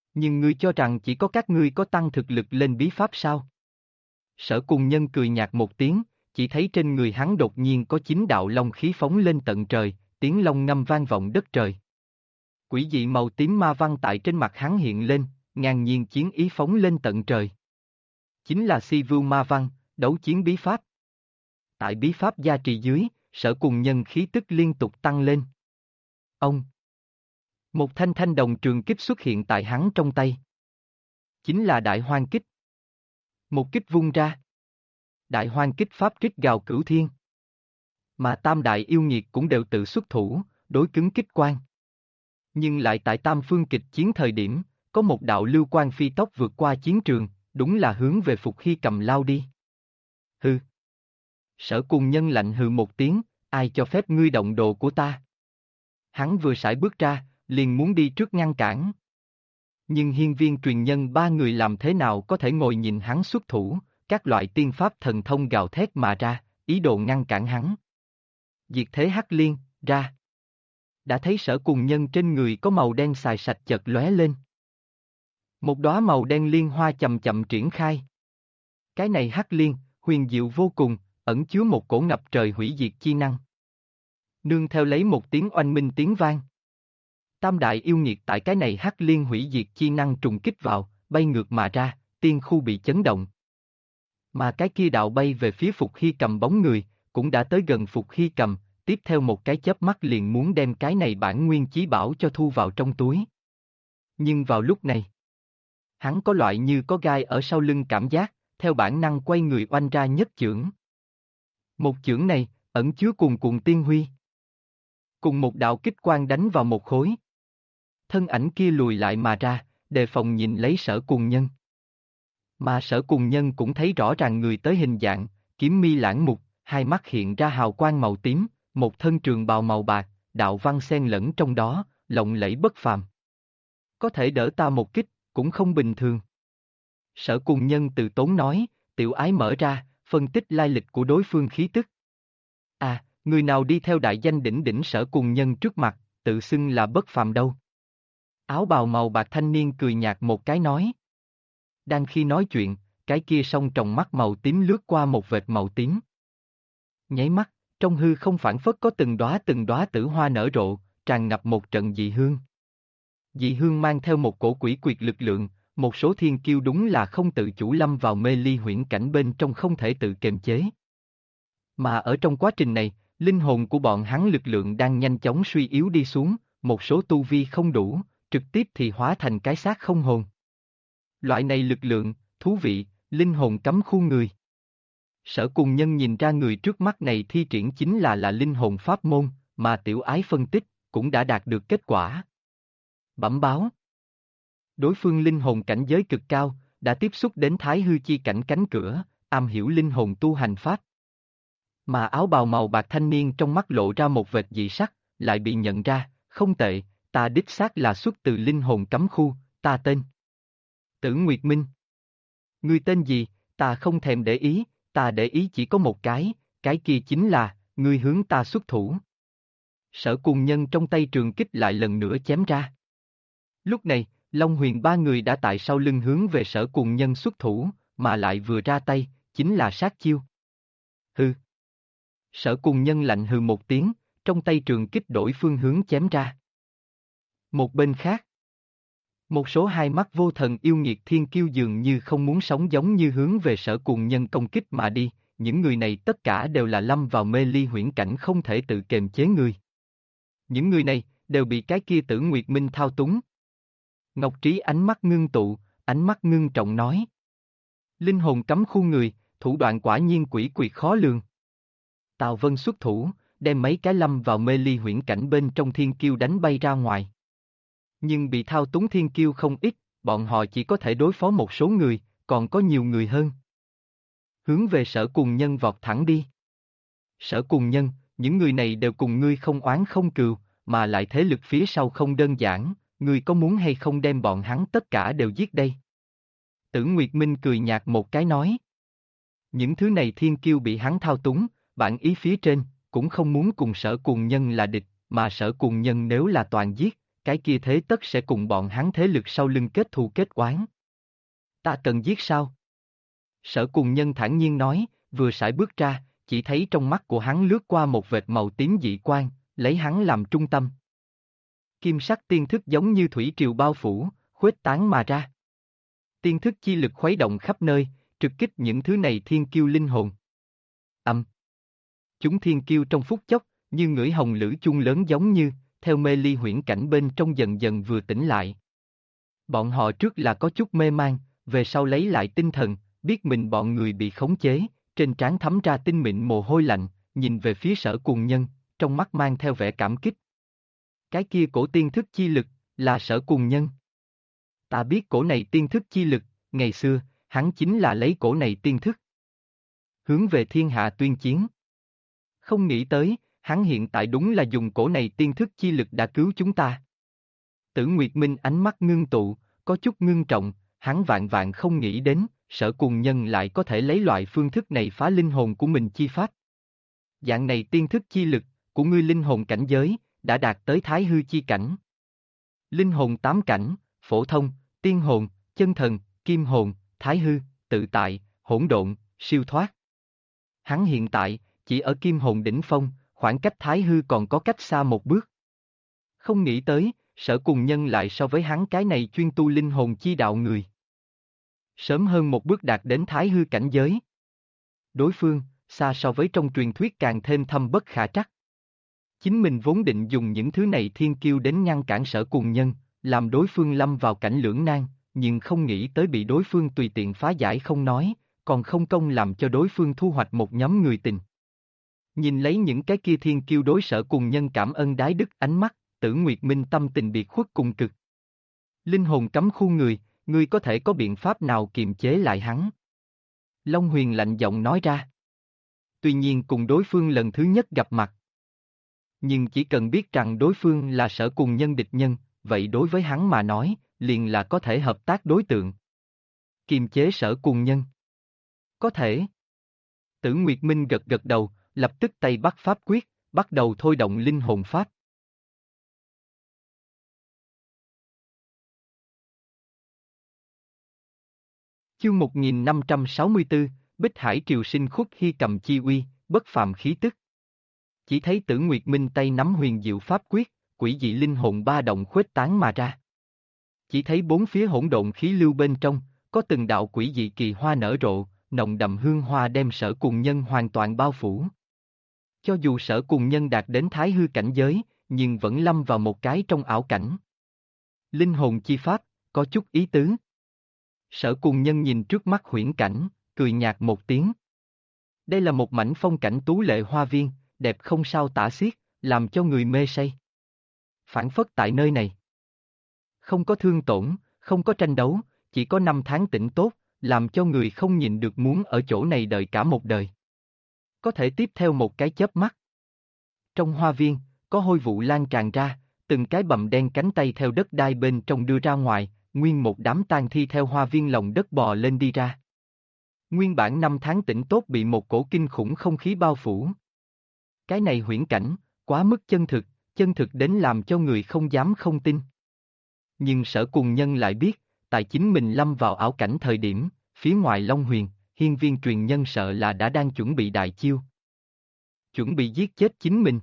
Nhưng ngươi cho rằng chỉ có các ngươi có tăng thực lực lên bí pháp sao? Sở Cùng Nhân cười nhạt một tiếng, chỉ thấy trên người hắn đột nhiên có 9 đạo long khí phóng lên tận trời, tiếng long ngâm vang vọng đất trời. Quỷ dị màu tím ma văn tại trên mặt hắn hiện lên, ngang nhiên chiến ý phóng lên tận trời. Chính là Si Vưu ma văn, đấu chiến bí pháp. Tại bí pháp gia trì dưới, Sở Cùng Nhân khí tức liên tục tăng lên. Ông! Một thanh thanh đồng trường kích xuất hiện tại hắn trong tay. Chính là Đại Hoang Kích. Một kích vung ra. Đại Hoang Kích pháp trích gào cửu thiên. Mà tam đại yêu nghiệt cũng đều tự xuất thủ, đối cứng kích quan. Nhưng lại tại tam phương kịch chiến thời điểm, có một đạo lưu quang phi tốc vượt qua chiến trường, đúng là hướng về Phục Hy Cầm lao đi. Hừ! Sở Cùng Nhân lạnh hừ một tiếng, ai cho phép ngươi động đồ của ta? Hắn vừa sải bước ra, liền muốn đi trước ngăn cản. Nhưng hiên viên truyền nhân 3 người làm thế nào có thể ngồi nhìn hắn xuất thủ, các loại tiên pháp thần thông gào thét mà ra, ý đồ ngăn cản hắn. Diệt thế hắc liên, ra. Đã thấy Sở Cùng Nhân trên người có màu đen xài sạch chợt lóe lên. Một đóa màu đen liên hoa chậm chậm triển khai. Cái này hắc liên, huyền diệu vô cùng, ẩn chứa một cổ ngập trời hủy diệt chi năng. Nương theo lấy một tiếng oanh minh tiếng vang. Tam đại yêu nghiệt tại cái này hắc liên hủy diệt chi năng trùng kích vào, bay ngược mà ra, tiên khu bị chấn động. Mà cái kia đạo bay về phía Phục Hy Cầm bóng người, cũng đã tới gần Phục Hy Cầm, tiếp theo một cái chớp mắt liền muốn đem cái này bản nguyên chí bảo cho thu vào trong túi. Nhưng vào lúc này, hắn có loại như có gai ở sau lưng cảm giác, theo bản năng quay người oanh ra nhất chưởng. Một chưởng này, ẩn chứa cuồn cuộn tiên huy. Cùng một đạo kích quang đánh vào một khối. Thân ảnh kia lùi lại mà ra, đề phòng nhìn lấy Sở Cùng Nhân. Mà Sở Cùng Nhân cũng thấy rõ ràng người tới hình dạng, kiếm mi lãng mục, hai mắt hiện ra hào quang màu tím, một thân trường bào màu bạc, đạo văn xen lẫn trong đó, lộng lẫy bất phàm. Có thể đỡ ta một kích, cũng không bình thường. Sở Cùng Nhân từ tốn nói, tiểu ái mở ra, phân tích lai lịch của đối phương khí tức. À, người nào đi theo đại danh đỉnh đỉnh Sở Cùng Nhân trước mặt, tự xưng là bất phàm đâu. Áo bào màu bạc thanh niên cười nhạt một cái nói. Đang khi nói chuyện, cái kia song tròng mắt màu tím lướt qua một vệt màu tím. Nháy mắt, trong hư không phảng phất có từng đóa tử hoa nở rộ, tràn ngập một trận dị hương. Dị hương mang theo một cổ quỷ quyệt lực lượng, một số thiên kiêu đúng là không tự chủ lâm vào mê ly huyễn cảnh bên trong không thể tự kiềm chế. Mà ở trong quá trình này, linh hồn của bọn hắn lực lượng đang nhanh chóng suy yếu đi xuống, một số tu vi không đủ, trực tiếp thì hóa thành cái xác không hồn. Loại này lực lượng, thú vị, linh hồn cấm khu người. Sở Cùng Nhân nhìn ra người trước mắt này thi triển chính là linh hồn pháp môn, mà tiểu ái phân tích, cũng đã đạt được kết quả. Bẩm báo. Đối phương linh hồn cảnh giới cực cao, đã tiếp xúc đến Thái Hư Chi cảnh cánh cửa, am hiểu linh hồn tu hành pháp. Mà áo bào màu bạc thanh niên trong mắt lộ ra một vệt dị sắc, lại bị nhận ra, không tệ, ta đích xác là xuất từ linh hồn cấm khu, ta tên Tử Nguyệt Minh. Ngươi tên gì, ta không thèm để ý, ta để ý chỉ có một cái kia chính là, ngươi hướng ta xuất thủ. Sở Cùng Nhân trong tay trường kích lại lần nữa chém ra. Lúc này, Long Huyền 3 người đã tại sau lưng hướng về Sở Cùng Nhân xuất thủ, mà lại vừa ra tay, chính là sát chiêu. Hừ. Sở Cùng Nhân lạnh hừ một tiếng, trong tay trường kích đổi phương hướng chém ra. Một bên khác, một số hai mắt vô thần yêu nghiệt thiên kiêu dường như không muốn sống giống như hướng về Sở Cùng Nhân công kích mà đi, những người này tất cả đều là lâm vào mê ly huyễn cảnh không thể tự kiềm chế người. Những người này, đều bị cái kia Tử Nguyệt Minh thao túng. Ngọc Trí ánh mắt ngưng tụ, ánh mắt ngưng trọng nói. Linh hồn cấm khu người, thủ đoạn quả nhiên quỷ quyệt khó lường. Tào Vân xuất thủ, đem mấy cái lâm vào mê ly huyễn cảnh bên trong thiên kiêu đánh bay ra ngoài. Nhưng bị thao túng thiên kiêu không ít, bọn họ chỉ có thể đối phó một số người, còn có nhiều người hơn. Hướng về Sở Cùng Nhân vọt thẳng đi. Sở Cùng Nhân, những người này đều cùng ngươi không oán không cừu, mà lại thế lực phía sau không đơn giản, ngươi có muốn hay không đem bọn hắn tất cả đều giết đây? Tử Nguyệt Minh cười nhạt một cái nói. Những thứ này thiên kiêu bị hắn thao túng, bản ý phía trên, cũng không muốn cùng Sở Cùng Nhân là địch, mà Sở Cùng Nhân nếu là toàn giết, cái kia thế tất sẽ cùng bọn hắn thế lực sau lưng kết thù kết oán. Ta cần giết sao? Sở Cùng Nhân thản nhiên nói, vừa sải bước ra, chỉ thấy trong mắt của hắn lướt qua một vệt màu tím dị quang, lấy hắn làm trung tâm. Kim sắc tiên thức giống như thủy triều bao phủ, khuếch tán mà ra. Tiên thức chi lực khuấy động khắp nơi, trực kích những thứ này thiên kiêu linh hồn. Chúng thiên kiêu trong phút chốc, như ngửi hồng lữ chung lớn giống như, theo mê ly huyễn cảnh bên trong dần dần vừa tỉnh lại. Bọn họ trước là có chút mê man, về sau lấy lại tinh thần, biết mình bọn người bị khống chế, trên trán thấm ra tinh mịn mồ hôi lạnh, nhìn về phía Sở Cùng Nhân, trong mắt mang theo vẻ cảm kích. Cái kia cổ tiên thức chi lực, là Sở Cùng Nhân. Ta biết cổ này tiên thức chi lực, ngày xưa, hắn chính là lấy cổ này tiên thức hướng về thiên hạ tuyên chiến. Không nghĩ tới, hắn hiện tại đúng là dùng cổ này tiên thức chi lực đã cứu chúng ta. Tử Nguyệt Minh ánh mắt ngưng tụ, có chút ngưng trọng, hắn vạn vạn không nghĩ đến, Sở Cùng Nhân lại có thể lấy loại phương thức này phá linh hồn của mình chi pháp. Dạng này tiên thức chi lực, của ngươi linh hồn cảnh giới, đã đạt tới thái hư chi cảnh. Linh hồn 8 cảnh, phổ thông, tiên hồn, chân thần, kim hồn, thái hư, tự tại, hỗn độn, siêu thoát. Hắn hiện tại, chỉ ở kim hồn đỉnh phong, khoảng cách thái hư còn có cách xa một bước. Không nghĩ tới, Sở Cùng Nhân lại so với hắn cái này chuyên tu linh hồn chi đạo người. Sớm hơn một bước đạt đến thái hư cảnh giới. Đối phương, xa so với trong truyền thuyết càng thêm thâm bất khả trắc. Chính mình vốn định dùng những thứ này thiên kiêu đến ngăn cản Sở Cùng Nhân, làm đối phương lâm vào cảnh lưỡng nan, nhưng không nghĩ tới bị đối phương tùy tiện phá giải không nói, còn không công làm cho đối phương thu hoạch một nhóm người tình. Nhìn lấy những cái kia thiên kiêu đối Sở Cùng Nhân cảm ơn đái đức ánh mắt, Tử Nguyệt Minh tâm tình biệt khuất cùng cực. Linh hồn cấm khu người, ngươi có thể có biện pháp nào kiềm chế lại hắn? Long Huyền lạnh giọng nói ra. Tuy nhiên cùng đối phương lần thứ nhất gặp mặt. Nhưng chỉ cần biết rằng đối phương là Sở Cùng Nhân địch nhân, vậy đối với hắn mà nói, liền là có thể hợp tác đối tượng. Kiềm chế Sở Cùng Nhân. Có thể. Tử Nguyệt Minh gật gật đầu, lập tức tay bắt pháp quyết, bắt đầu thôi động linh hồn pháp. Chương 1564, Bích Hải Triều Sinh Khuất Hy Cầm Chi Uy, bất phàm khí tức. Chỉ thấy Tử Nguyệt Minh tay nắm huyền diệu pháp quyết, quỷ dị linh hồn ba động khuếch tán mà ra. Chỉ thấy bốn phía hỗn độn khí lưu bên trong, có từng đạo quỷ dị kỳ hoa nở rộ, nồng đậm hương hoa đem Sở Cùng Nhân hoàn toàn bao phủ. Cho dù Sở Cùng Nhân đạt đến thái hư cảnh giới, nhưng vẫn lâm vào một cái trong ảo cảnh. Linh hồn chi pháp, có chút ý tứ. Sở Cùng Nhân nhìn trước mắt huyễn cảnh, cười nhạt một tiếng. Đây là một mảnh phong cảnh tú lệ hoa viên, đẹp không sao tả xiết, làm cho người mê say. Phản phất tại nơi này. Không có thương tổn, không có tranh đấu, chỉ có năm tháng tĩnh tốt, làm cho người không nhìn được muốn ở chỗ này đợi cả một đời. Có thể tiếp theo một cái chớp mắt. Trong hoa viên, có hôi vụ lan tràn ra, từng cái bầm đen cánh tay theo đất đai bên trong đưa ra ngoài, nguyên một đám tang thi theo hoa viên lòng đất bò lên đi ra. Nguyên bản năm tháng tĩnh tốt bị một cổ kinh khủng không khí bao phủ. Cái này huyễn cảnh, quá mức chân thực đến làm cho người không dám không tin. Nhưng Sở Cùng Nhân lại biết, tại chính mình lâm vào ảo cảnh thời điểm, phía ngoài Long Huyền, hiên viên truyền nhân sợ là đã đang chuẩn bị đại chiêu. Chuẩn bị giết chết chính mình.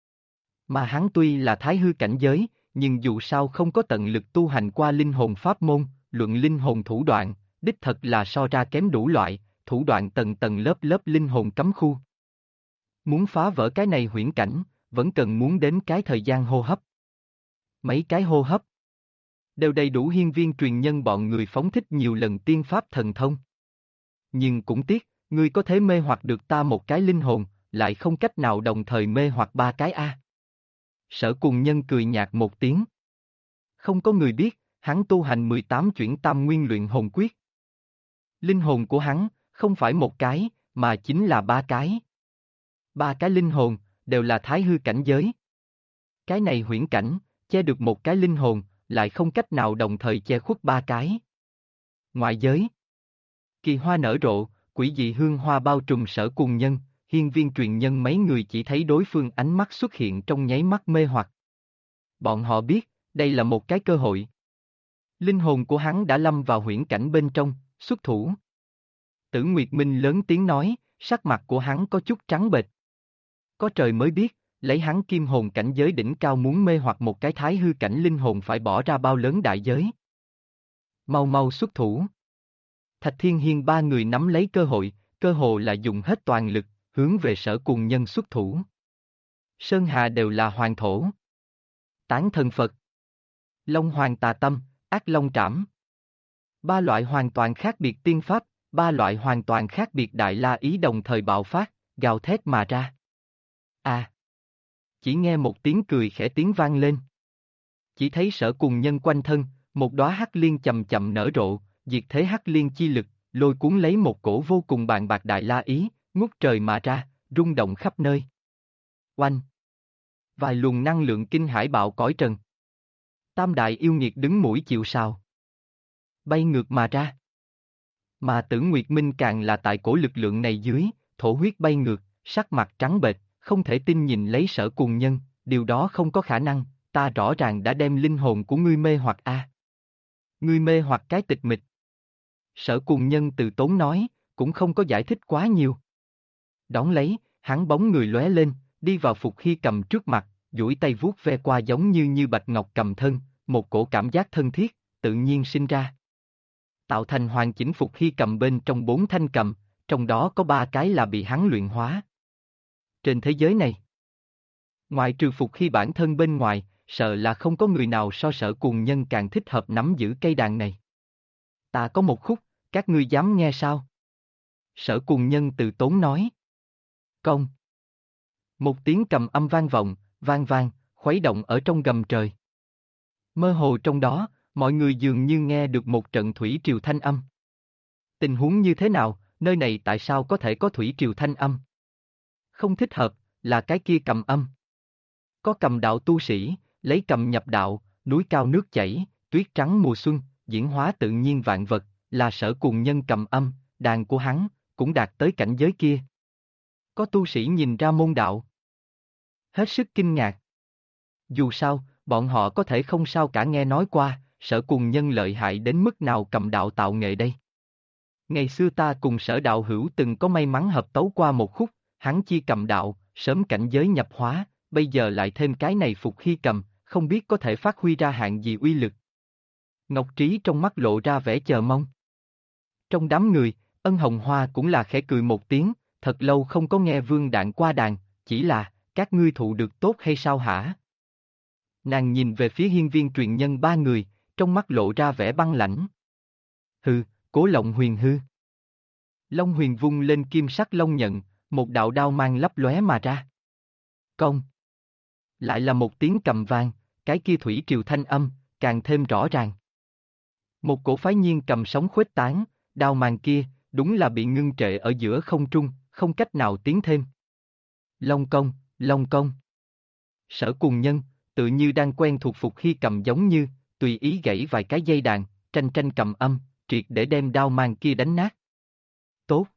Mà hắn tuy là thái hư cảnh giới, nhưng dù sao không có tận lực tu hành qua linh hồn pháp môn, luận linh hồn thủ đoạn, đích thật là so ra kém đủ loại, thủ đoạn tầng tầng lớp lớp linh hồn cấm khu. Muốn phá vỡ cái này huyễn cảnh, vẫn cần muốn đến cái thời gian hô hấp. Mấy cái hô hấp đều đầy đủ hiên viên truyền nhân bọn người phóng thích nhiều lần tiên pháp thần thông. Nhưng cũng tiếc, ngươi có thể mê hoặc được ta một cái linh hồn, lại không cách nào đồng thời mê hoặc ba cái a. Sở Cùng Nhân cười nhạt một tiếng. Không có người biết, hắn tu hành 18 chuyển tam nguyên luyện hồn quyết. Linh hồn của hắn, không phải một cái, mà chính là ba cái. Ba cái linh hồn, đều là thái hư cảnh giới. Cái này huyễn cảnh, che được một cái linh hồn, lại không cách nào đồng thời che khuất ba cái. Ngoại giới. Kỳ hoa nở rộ, quỷ dị hương hoa bao trùm Sở Cùng Nhân, hiên viên truyền nhân mấy người chỉ thấy đối phương ánh mắt xuất hiện trong nháy mắt mê hoặc. Bọn họ biết, Đây là một cái cơ hội. Linh hồn của hắn đã lâm vào huyễn cảnh bên trong, xuất thủ. Tử Nguyệt Minh lớn tiếng nói, sắc mặt của hắn có chút trắng bệch. Có trời mới biết, lấy hắn kim hồn cảnh giới đỉnh cao muốn mê hoặc một cái thái hư cảnh linh hồn phải bỏ ra bao lớn đại giới. Mau mau xuất thủ. Thạch Thiên Hiên ba người nắm lấy cơ hội là dùng hết toàn lực, hướng về Sở Cùng Nhân xuất thủ. Sơn Hà đều là hoàng thổ. Tán thần Phật. Long Hoàng Tà Tâm, Ác Long Trảm. Ba loại hoàn toàn khác biệt tiên pháp, ba loại hoàn toàn khác biệt đại la ý đồng thời bạo phát, gào thét mà ra. À! Chỉ nghe một tiếng cười khẽ tiếng vang lên. Chỉ thấy Sở Cùng Nhân quanh thân, một đóa hắc liên chậm chậm nở rộ, diệt thế hắc liên chi lực, lôi cuốn lấy một cổ vô cùng bàn bạc đại la ý, ngút trời mà ra, rung động khắp nơi. Oanh! Vài luồng năng lượng kinh hải bạo cõi trần. Tam đại yêu nghiệt đứng mũi chịu sào. Bay ngược mà ra. Mà Tử Nguyệt Minh càng là tại cổ lực lượng này dưới, thổ huyết bay ngược, sắc mặt trắng bệch, không thể tin nhìn lấy Sở Cùng Nhân, điều đó không có khả năng, ta rõ ràng đã đem linh hồn của ngươi mê hoặc a. Ngươi mê hoặc cái tịch mịch. Sở Cùng Nhân từ tốn nói, cũng không có giải thích quá nhiều. Đón lấy, hắn bóng người lóe lên, đi vào Phục Hy Cầm trước mặt, duỗi tay vuốt ve qua giống như bạch ngọc cầm thân, một cổ cảm giác thân thiết, tự nhiên sinh ra. Tạo thành hoàn chỉnh Phục Hy Cầm bên trong 4 thanh cầm, trong đó có 3 cái là bị hắn luyện hóa. Trên thế giới này, ngoại trừ Phục Hy bản thân bên ngoài, sợ là không có người nào so Sở Cùng Nhân càng thích hợp nắm giữ cây đàn này. Ta có một khúc, các ngươi dám nghe sao? Sở Cùng Nhân từ tốn nói. Công. Một tiếng cầm âm vang vọng, vang vang, khuấy động ở trong gầm trời. Mơ hồ trong đó, mọi người dường như nghe được một trận thủy triều thanh âm. Tình huống như thế nào, nơi này tại sao có thể có thủy triều thanh âm? Không thích hợp, là cái kia cầm âm. Có cầm đạo tu sĩ, lấy cầm nhập đạo, núi cao nước chảy, tuyết trắng mùa xuân, diễn hóa tự nhiên vạn vật, là Sở Cùng Nhân cầm âm, đàn của hắn, cũng đạt tới cảnh giới kia. Có tu sĩ nhìn ra môn đạo. Hết sức kinh ngạc. Dù sao, bọn họ có thể không sao cả nghe nói qua, Sở Cùng Nhân lợi hại đến mức nào cầm đạo tạo nghệ đây. Ngày xưa ta cùng Sở đạo hữu từng có may mắn hợp tấu qua một khúc, hắn chi cầm đạo, sớm cảnh giới nhập hóa, bây giờ lại thêm cái này Phục Hy Cầm, không biết có thể phát huy ra hạng gì uy lực. Ngọc Trí trong mắt lộ ra vẻ chờ mong. Trong đám người, Ân Hồng Hoa cũng là khẽ cười một tiếng, thật lâu không có nghe Vương Đạn qua đàn, chỉ là, các ngươi thụ được tốt hay sao hả? Nàng nhìn về phía hiên viên truyền nhân ba người, trong mắt lộ ra vẻ băng lãnh. Hừ, Cố Lộng Huyền hư. Long Huyền vung lên kim sắc long nhận, một đạo đao mang lấp lóe mà ra. Công. Lại là một tiếng cầm vang, cái kia thủy triều thanh âm, càng thêm rõ ràng. Một cổ phái nhiên cầm sóng khuếch tán, đao mang kia, đúng là bị ngưng trệ ở giữa không trung, không cách nào tiến thêm. Long công, Long công. Sở Cùng Nhân, tự như đang quen thuộc Phục Hy Cầm giống như, tùy ý gãy vài cái dây đàn, tranh tranh cầm âm, triệt để đem đao mang kia đánh nát. Tốt.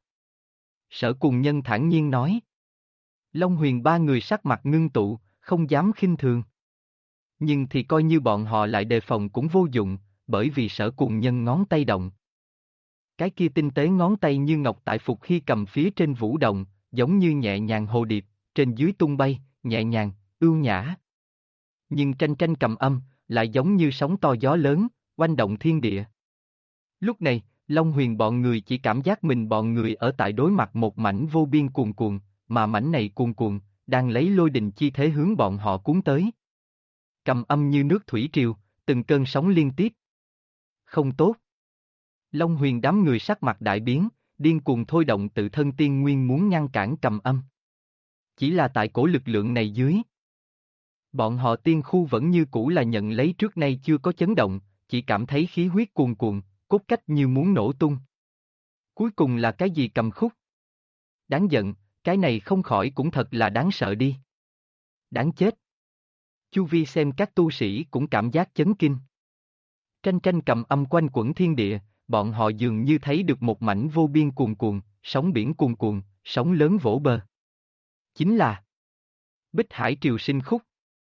Sở Cùng Nhân thản nhiên nói. Long Huyền ba người sắc mặt ngưng tụ, không dám khinh thường. Nhưng thì coi như bọn họ lại đề phòng cũng vô dụng, bởi vì Sở Cùng Nhân ngón tay động. Cái kia tinh tế ngón tay như ngọc tại Phục Hy Cầm phía trên vũ động, giống như nhẹ nhàng hồ điệp, trên dưới tung bay, nhẹ nhàng, ưu nhã. Nhưng tranh tranh cầm âm, lại giống như sóng to gió lớn, oanh động thiên địa. Lúc này, Long Huyền bọn người chỉ cảm giác mình bọn người ở tại đối mặt một mảnh vô biên cuồn cuộn, mà mảnh này cuồn cuộn, đang lấy lôi đình chi thế hướng bọn họ cuốn tới. Cầm âm như nước thủy triều, từng cơn sóng liên tiếp. Không tốt. Long Huyền đám người sắc mặt đại biến, điên cuồng thôi động tự thân tiên nguyên muốn ngăn cản cầm âm. Chỉ là tại cổ lực lượng này dưới. Bọn họ tiên khu vẫn như cũ là nhận lấy trước nay chưa có chấn động, chỉ cảm thấy khí huyết cuồn cuộn, cốt cách như muốn nổ tung. Cuối cùng là cái gì cầm khúc? Đáng giận, cái này không khỏi cũng thật là đáng sợ đi. Đáng chết. Chu vi xem các tu sĩ cũng cảm giác chấn kinh. Tranh tranh cầm âm quanh quẩn thiên địa, bọn họ dường như thấy được một mảnh vô biên cuồn cuộn, sóng biển cuồn cuộn, sóng lớn vỗ bờ. Chính là Bích Hải Triều Sinh khúc.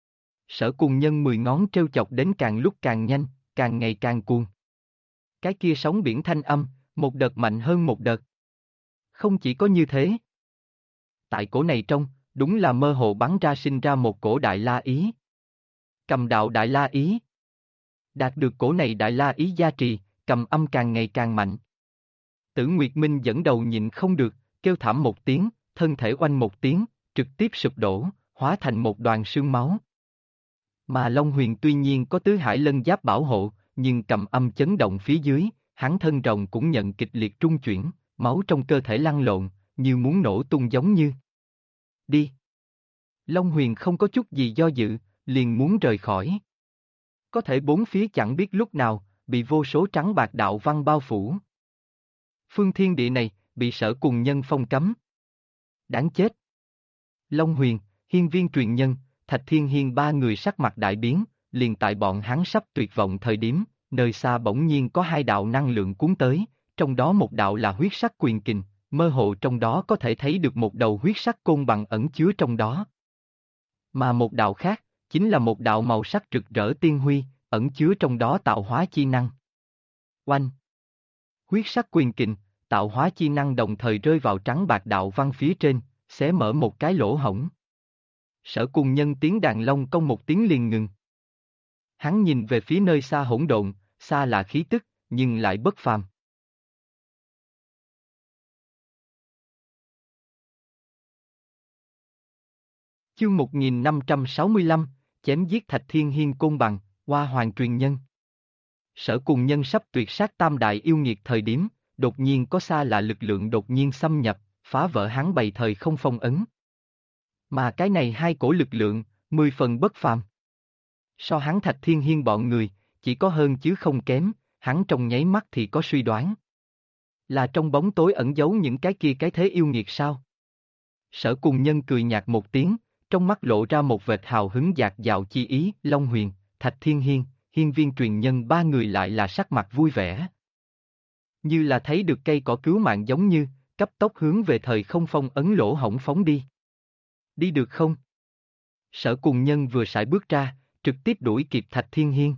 Sở Cùng Nhân 10 ngón trêu chọc đến càng lúc càng nhanh, càng ngày càng cuồng. Cái kia sóng biển thanh âm, một đợt mạnh hơn một đợt. Không chỉ có như thế. Tại cổ này trong, đúng là mơ hồ bắn ra sinh ra một cổ Đại La Ý. Cầm đạo Đại La Ý. Đạt được cổ này Đại La Ý gia trì, cầm âm càng ngày càng mạnh. Tử Nguyệt Minh dẫn đầu nhịn không được, kêu thảm một tiếng, thân thể oanh một tiếng, trực tiếp sụp đổ, hóa thành một đoàn sương máu. Mà Long Huyền tuy nhiên có tứ hải lân giáp bảo hộ, nhưng cầm âm chấn động phía dưới, hắn thân rồng cũng nhận kịch liệt trung chuyển, máu trong cơ thể lăn lộn, như muốn nổ tung giống như. Đi! Long Huyền không có chút gì do dự, liền muốn rời khỏi. Có thể bốn phía chẳng biết lúc nào, bị vô số trắng bạc đạo văn bao phủ. Phương thiên địa này, bị Sở Cùng Nhân phong cấm. Đáng chết! Long Huyền, Hiên Viên truyền nhân, Thạch Thiên Hiên ba người sắc mặt đại biến, liền tại bọn hắn sắp tuyệt vọng thời điểm, nơi xa bỗng nhiên có hai đạo năng lượng cuốn tới, trong đó một đạo là huyết sắc quyền kình, mơ hồ trong đó có thể thấy được một đầu huyết sắc côn bằng ẩn chứa trong đó. Mà một đạo khác, chính là một đạo màu sắc rực rỡ tiên huy, ẩn chứa trong đó tạo hóa chi năng. Oanh! Huyết sắc quyền kình, tạo hóa chi năng đồng thời rơi vào trắng bạc đạo văn phía trên, xé mở một cái lỗ hổng. Sở Cùng Nhân tiếng đàn long công một tiếng liền ngừng. Hắn nhìn về phía nơi xa hỗn độn, xa là khí tức, nhưng lại bất phàm. Chương 1565, chém giết Thạch Thiên Hiên côn bằng, Hoa Hoàng truyền nhân. Sở Cùng Nhân sắp tuyệt sát tam đại yêu nghiệt thời điểm, đột nhiên có xa lạ lực lượng đột nhiên xâm nhập, phá vỡ hắn bày thời không phong ấn. Mà cái này hai cổ lực lượng, 10 phần bất phàm. So hắn Thạch Thiên Hiên bọn người, chỉ có hơn chứ không kém, hắn trong nháy mắt thì có suy đoán. Là trong bóng tối ẩn giấu những cái kia cái thế yêu nghiệt sao? Sở Cùng Nhân cười nhạt một tiếng, trong mắt lộ ra một vệt hào hứng dạt dào chi ý, Long Huyền, Thạch Thiên Hiên, Hiên Viên truyền nhân ba người lại là sắc mặt vui vẻ. Như là thấy được cây cỏ cứu mạng giống như, cấp tốc hướng về thời không phong ấn lỗ hổng phóng đi. Đi được không? Sở Cùng Nhân vừa sải bước ra, trực tiếp đuổi kịp Thạch Thiên Hiên.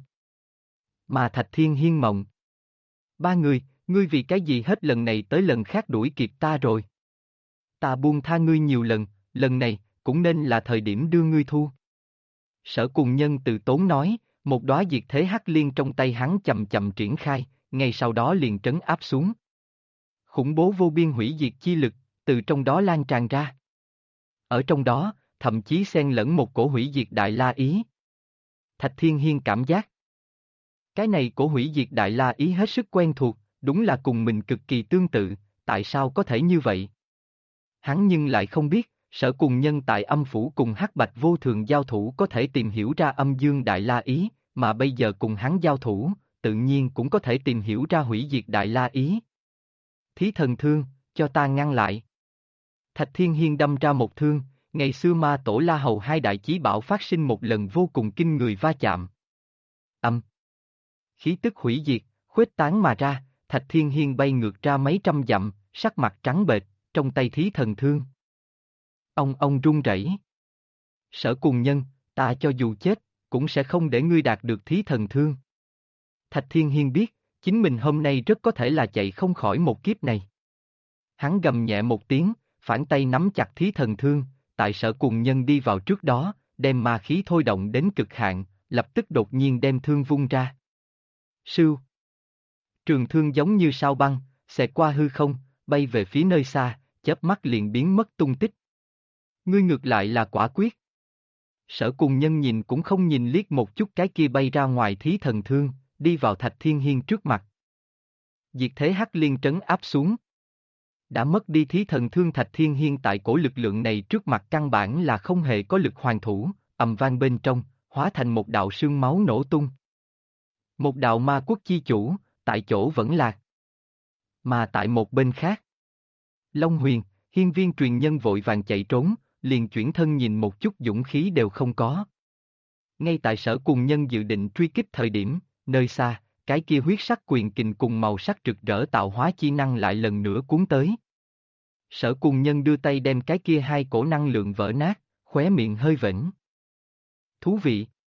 Mà Thạch Thiên Hiên mộng. Ba người, ngươi vì cái gì hết lần này tới lần khác đuổi kịp ta rồi? Ta buông tha ngươi nhiều lần, lần này, cũng nên là thời điểm đưa ngươi thu. Sở Cùng Nhân từ tốn nói, một đóa diệt thế hắc liên trong tay hắn chậm chậm triển khai, ngay sau đó liền trấn áp xuống. Khủng bố vô biên hủy diệt chi lực, từ trong đó lan tràn ra. Ở trong đó, thậm chí xen lẫn một cổ hủy diệt đại la ý. Thạch Thiên Hiên cảm giác. Cái này cổ hủy diệt đại la ý hết sức quen thuộc, đúng là cùng mình cực kỳ tương tự, tại sao có thể như vậy? Hắn nhưng lại không biết, Sở Cùng Nhân tại âm phủ cùng hắc bạch vô thường giao thủ có thể tìm hiểu ra âm dương đại la ý, mà bây giờ cùng hắn giao thủ, tự nhiên cũng có thể tìm hiểu ra hủy diệt đại la ý. Thí thần thương, cho ta ngăn lại. Thạch Thiên Hiên đâm ra một thương, ngày xưa ma tổ La Hầu hai đại chí bảo phát sinh một lần vô cùng kinh người va chạm. Âm. Khí tức hủy diệt, khuếch tán mà ra, Thạch Thiên Hiên bay ngược ra mấy trăm dặm, sắc mặt trắng bệch, trong tay thí thần thương. Ông run rẩy. Sở Cùng Nhân, ta cho dù chết, cũng sẽ không để ngươi đạt được thí thần thương. Thạch Thiên Hiên biết, chính mình hôm nay rất có thể là chạy không khỏi một kiếp này. Hắn gầm nhẹ một tiếng, phản tay nắm chặt thí thần thương, tại Sở Cùng Nhân đi vào trước đó, đem ma khí thôi động đến cực hạn, lập tức đột nhiên đem thương vung ra. Sưu. Trường thương giống như sao băng, xẹt qua hư không, bay về phía nơi xa, chớp mắt liền biến mất tung tích. Ngươi ngược lại là quả quyết. Sở Cùng Nhân nhìn cũng không nhìn liếc một chút cái kia bay ra ngoài thí thần thương, đi vào Thạch Thiên Hiên trước mặt. Diệt thế hắc liên trấn áp xuống. Đã mất đi thí thần thương Thạch Thiên Hiên tại cổ lực lượng này trước mặt căn bản là không hề có lực hoàn thủ, ầm vang bên trong, hóa thành một đạo sương máu nổ tung. Một đạo ma quốc chi chủ, tại chỗ vẫn lạc. Mà tại một bên khác, Long Huyền, Hiên Viên truyền nhân vội vàng chạy trốn, liền chuyển thân nhìn một chút dũng khí đều không có. Ngay tại Sở Cùng Nhân dự định truy kích thời điểm, nơi xa, cái kia huyết sắc quyền kình cùng màu sắc rực rỡ tạo hóa chi năng lại lần nữa cuốn tới. Sở Cùng Nhân đưa tay đem cái kia hai cổ năng lượng vỡ nát, khóe miệng hơi vểnh. Thú vị.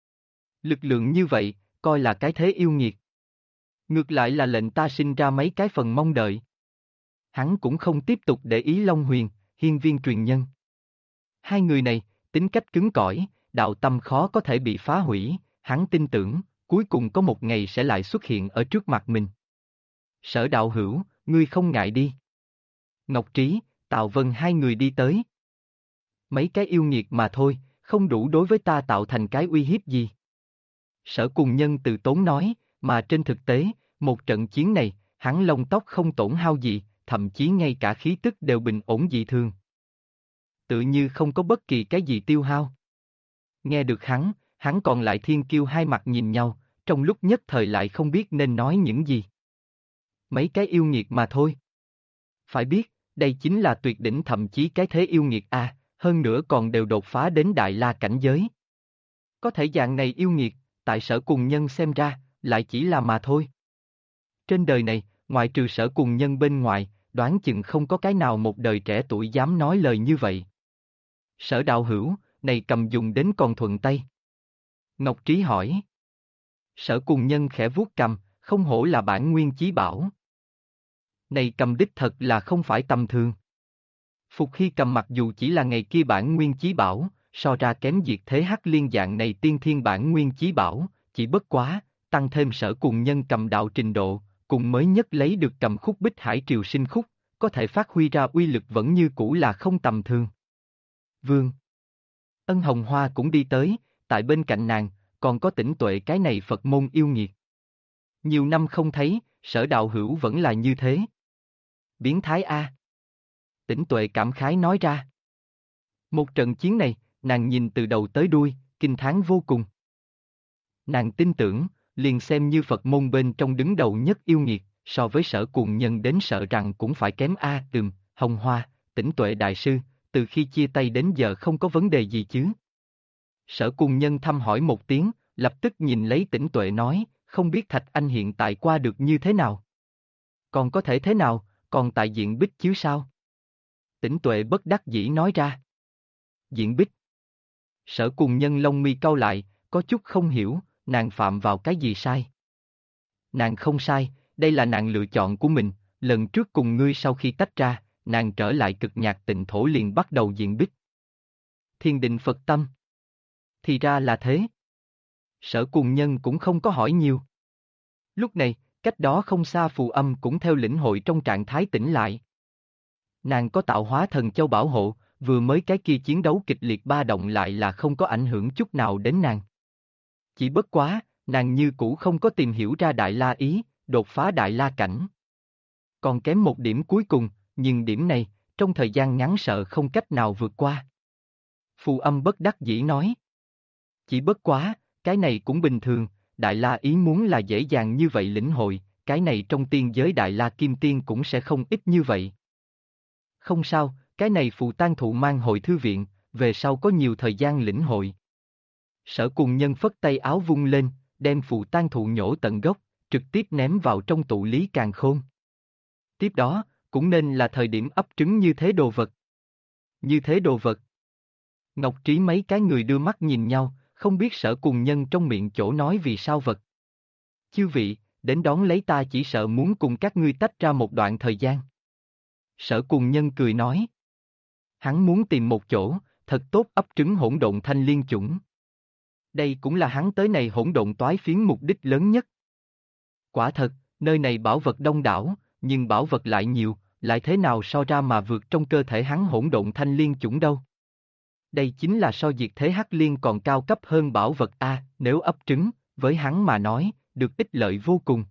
Lực lượng như vậy, coi là cái thế yêu nghiệt. Ngược lại là lệnh ta sinh ra mấy cái phần mong đợi. Hắn cũng không tiếp tục để ý Long Huyền, hiên viên truyền nhân. Hai người này, tính cách cứng cỏi, đạo tâm khó có thể bị phá hủy, hắn tin tưởng, cuối cùng có một ngày sẽ lại xuất hiện ở trước mặt mình. Sở đạo hữu, ngươi không ngại đi. Ngọc Trí, Tào Vân hai người đi tới. Mấy cái yêu nghiệt mà thôi, không đủ đối với ta tạo thành cái uy hiếp gì. Sở Cùng Nhân từ tốn nói, mà trên thực tế, một trận chiến này, hắn lông tóc không tổn hao gì, thậm chí ngay cả khí tức đều bình ổn dị thường. Tự như không có bất kỳ cái gì tiêu hao. Nghe được hắn còn lại Thiên Kiêu hai mặt nhìn nhau, trong lúc nhất thời lại không biết nên nói những gì. Mấy cái yêu nghiệt mà thôi. Phải biết, đây chính là tuyệt đỉnh thậm chí cái thế yêu nghiệt a, hơn nữa còn đều đột phá đến Đại La cảnh giới. Có thể dạng này yêu nghiệt, tại Sở Cùng Nhân xem ra, lại chỉ là mà thôi. Trên đời này, ngoại trừ Sở Cùng Nhân bên ngoài, đoán chừng không có cái nào một đời trẻ tuổi dám nói lời như vậy. Sở đạo hữu, này cầm dùng đến còn thuận tay. Ngọc Trí hỏi. Sở Cùng Nhân khẽ vuốt cầm, không hổ là bản nguyên chí bảo. Này cầm đích thật là không phải tầm thường. Phục Hy cầm mặc dù chỉ là ngày kia bản nguyên chí bảo, so ra kém diệt thế hắc liên dạng này tiên thiên bản nguyên chí bảo, chỉ bất quá, tăng thêm Sở Cùng Nhân cầm đạo trình độ, cùng mới nhất lấy được cầm khúc Bích Hải Triều Sinh khúc, có thể phát huy ra uy lực vẫn như cũ là không tầm thường. Vương Ân Hồng Hoa cũng đi tới, tại bên cạnh nàng, còn có Tĩnh Tuệ cái này Phật môn yêu nghiệt. Nhiều năm không thấy, Sở đạo hữu vẫn là như thế. Biến thái A. Tĩnh Tuệ cảm khái nói ra. Một trận chiến này, nàng nhìn từ đầu tới đuôi, kinh thán vô cùng. Nàng tin tưởng, liền xem như Phật môn bên trong đứng đầu nhất yêu nghiệt, so với Sở Cùng Nhân đến sợ rằng cũng phải kém A. Hồng Hoa, Tĩnh Tuệ đại sư, từ khi chia tay đến giờ không có vấn đề gì chứ. Sở Cùng Nhân thăm hỏi một tiếng, lập tức nhìn lấy Tĩnh Tuệ nói, không biết Thạch Anh hiện tại qua được như thế nào. Còn có thể thế nào, còn tại diện bích chứ sao? Tĩnh Tuệ bất đắc dĩ nói ra. Diện bích. Sở Cùng Nhân lông mi cau lại, có chút không hiểu, nàng phạm vào cái gì sai. Nàng không sai, đây là nàng lựa chọn của mình, lần trước cùng ngươi sau khi tách ra, nàng trở lại cực nhạc Tịnh Thổ liền bắt đầu diện bích. Thiên định Phật tâm. Thì ra là thế. Sở Cùng Nhân cũng không có hỏi nhiều. Lúc này, cách đó không xa Phù Âm cũng theo lĩnh hội trong trạng thái tỉnh lại. Nàng có tạo hóa thần châu bảo hộ, vừa mới cái kia chiến đấu kịch liệt ba động lại là không có ảnh hưởng chút nào đến nàng. Chỉ bất quá, nàng như cũ không có tìm hiểu ra Đại La ý, đột phá Đại La cảnh. Còn kém một điểm cuối cùng, nhưng điểm này, trong thời gian ngắn sợ không cách nào vượt qua. Phù Âm bất đắc dĩ nói. Chỉ bất quá, cái này cũng bình thường, Đại La ý muốn là dễ dàng như vậy lĩnh hội, cái này trong tiên giới Đại La Kim Tiên cũng sẽ không ít như vậy. Không sao, cái này Phù Tang Thụ mang hồi thư viện, về sau có nhiều thời gian lĩnh hội. Sở Cùng Nhân phất tay áo vung lên, đem Phù Tang Thụ nhổ tận gốc, trực tiếp ném vào trong tụ lý càn khôn. Tiếp đó, cũng nên là thời điểm ấp trứng như thế đồ vật. Như thế đồ vật. Ngọc Trí mấy cái người đưa mắt nhìn nhau, không biết Sở Cùng Nhân trong miệng chỗ nói vì sao vật. Chư vị, đến đón lấy ta chỉ sợ muốn cùng các ngươi tách ra một đoạn thời gian. Sở Cùng Nhân cười nói. Hắn muốn tìm một chỗ, thật tốt ấp trứng hỗn độn thanh liên chủng. Đây cũng là hắn tới này hỗn độn toái phiến mục đích lớn nhất. Quả thật, nơi này bảo vật đông đảo, nhưng bảo vật lại nhiều, lại thế nào so ra mà vượt trong cơ thể hắn hỗn độn thanh liên chủng đâu. Đây chính là so diệt thế hắc liên còn cao cấp hơn bảo vật A, nếu ấp trứng, với hắn mà nói, được ích lợi vô cùng.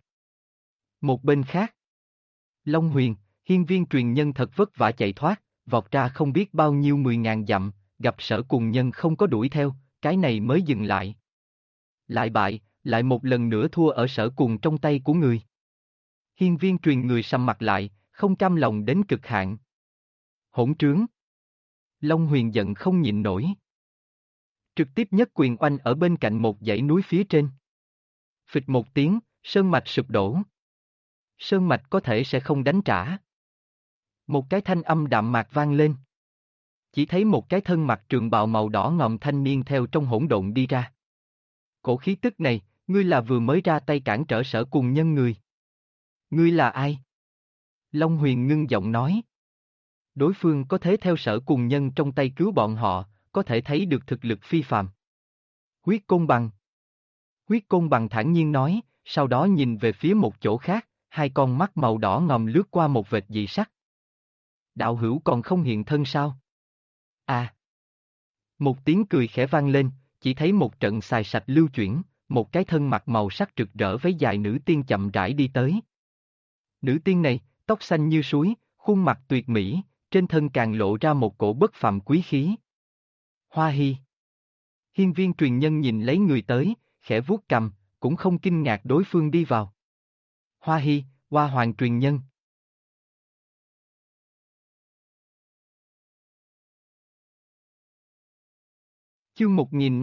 Một bên khác, Long Huyền, hiên viên truyền nhân thật vất vả chạy thoát, vọt ra không biết bao nhiêu 10.000 dặm, gặp Sở Cùng Nhân không có đuổi theo, cái này mới dừng lại. Lại bại, lại một lần nữa thua ở Sở Cùng trong tay của người. Hiên viên truyền người sầm mặt lại, không cam lòng đến cực hạn. Hỗn trướng. Long Huyền giận không nhịn nổi. Trực tiếp nhất quyền oanh ở bên cạnh một dãy núi phía trên. Phịch một tiếng, sơn mạch sụp đổ. Sơn mạch có thể sẽ không đánh trả. Một cái thanh âm đạm mạc vang lên. Chỉ thấy một cái thân mặc trường bào màu đỏ ngòm thanh niên theo trong hỗn độn đi ra. Cổ khí tức này, ngươi là vừa mới ra tay cản trở Sở Cùng Nhân người. Ngươi là ai? Long Huyền ngưng giọng nói. Đối phương có thế theo Sở Cùng Nhân trong tay cứu bọn họ, có thể thấy được thực lực phi phàm. Huyết Côn Bằng. Huyết Côn Bằng thản nhiên nói, sau đó nhìn về phía một chỗ khác, hai con mắt màu đỏ ngòm lướt qua một vệt dị sắc. Đạo hữu còn không hiện thân sao? À! Một tiếng cười khẽ vang lên, chỉ thấy một trận xài sạch lưu chuyển, một cái thân mặc màu sắc rực rỡ váy dài nữ tiên chậm rãi đi tới. Nữ tiên này, tóc xanh như suối, khuôn mặt tuyệt mỹ, trên thân càng lộ ra một cổ bất phàm quý khí. Hoa Hy. Hiên Viên truyền nhân nhìn lấy người tới, khẽ vuốt cằm, cũng không kinh ngạc đối phương đi vào. Hoa Hy, Hoa Hoàng truyền nhân. Chương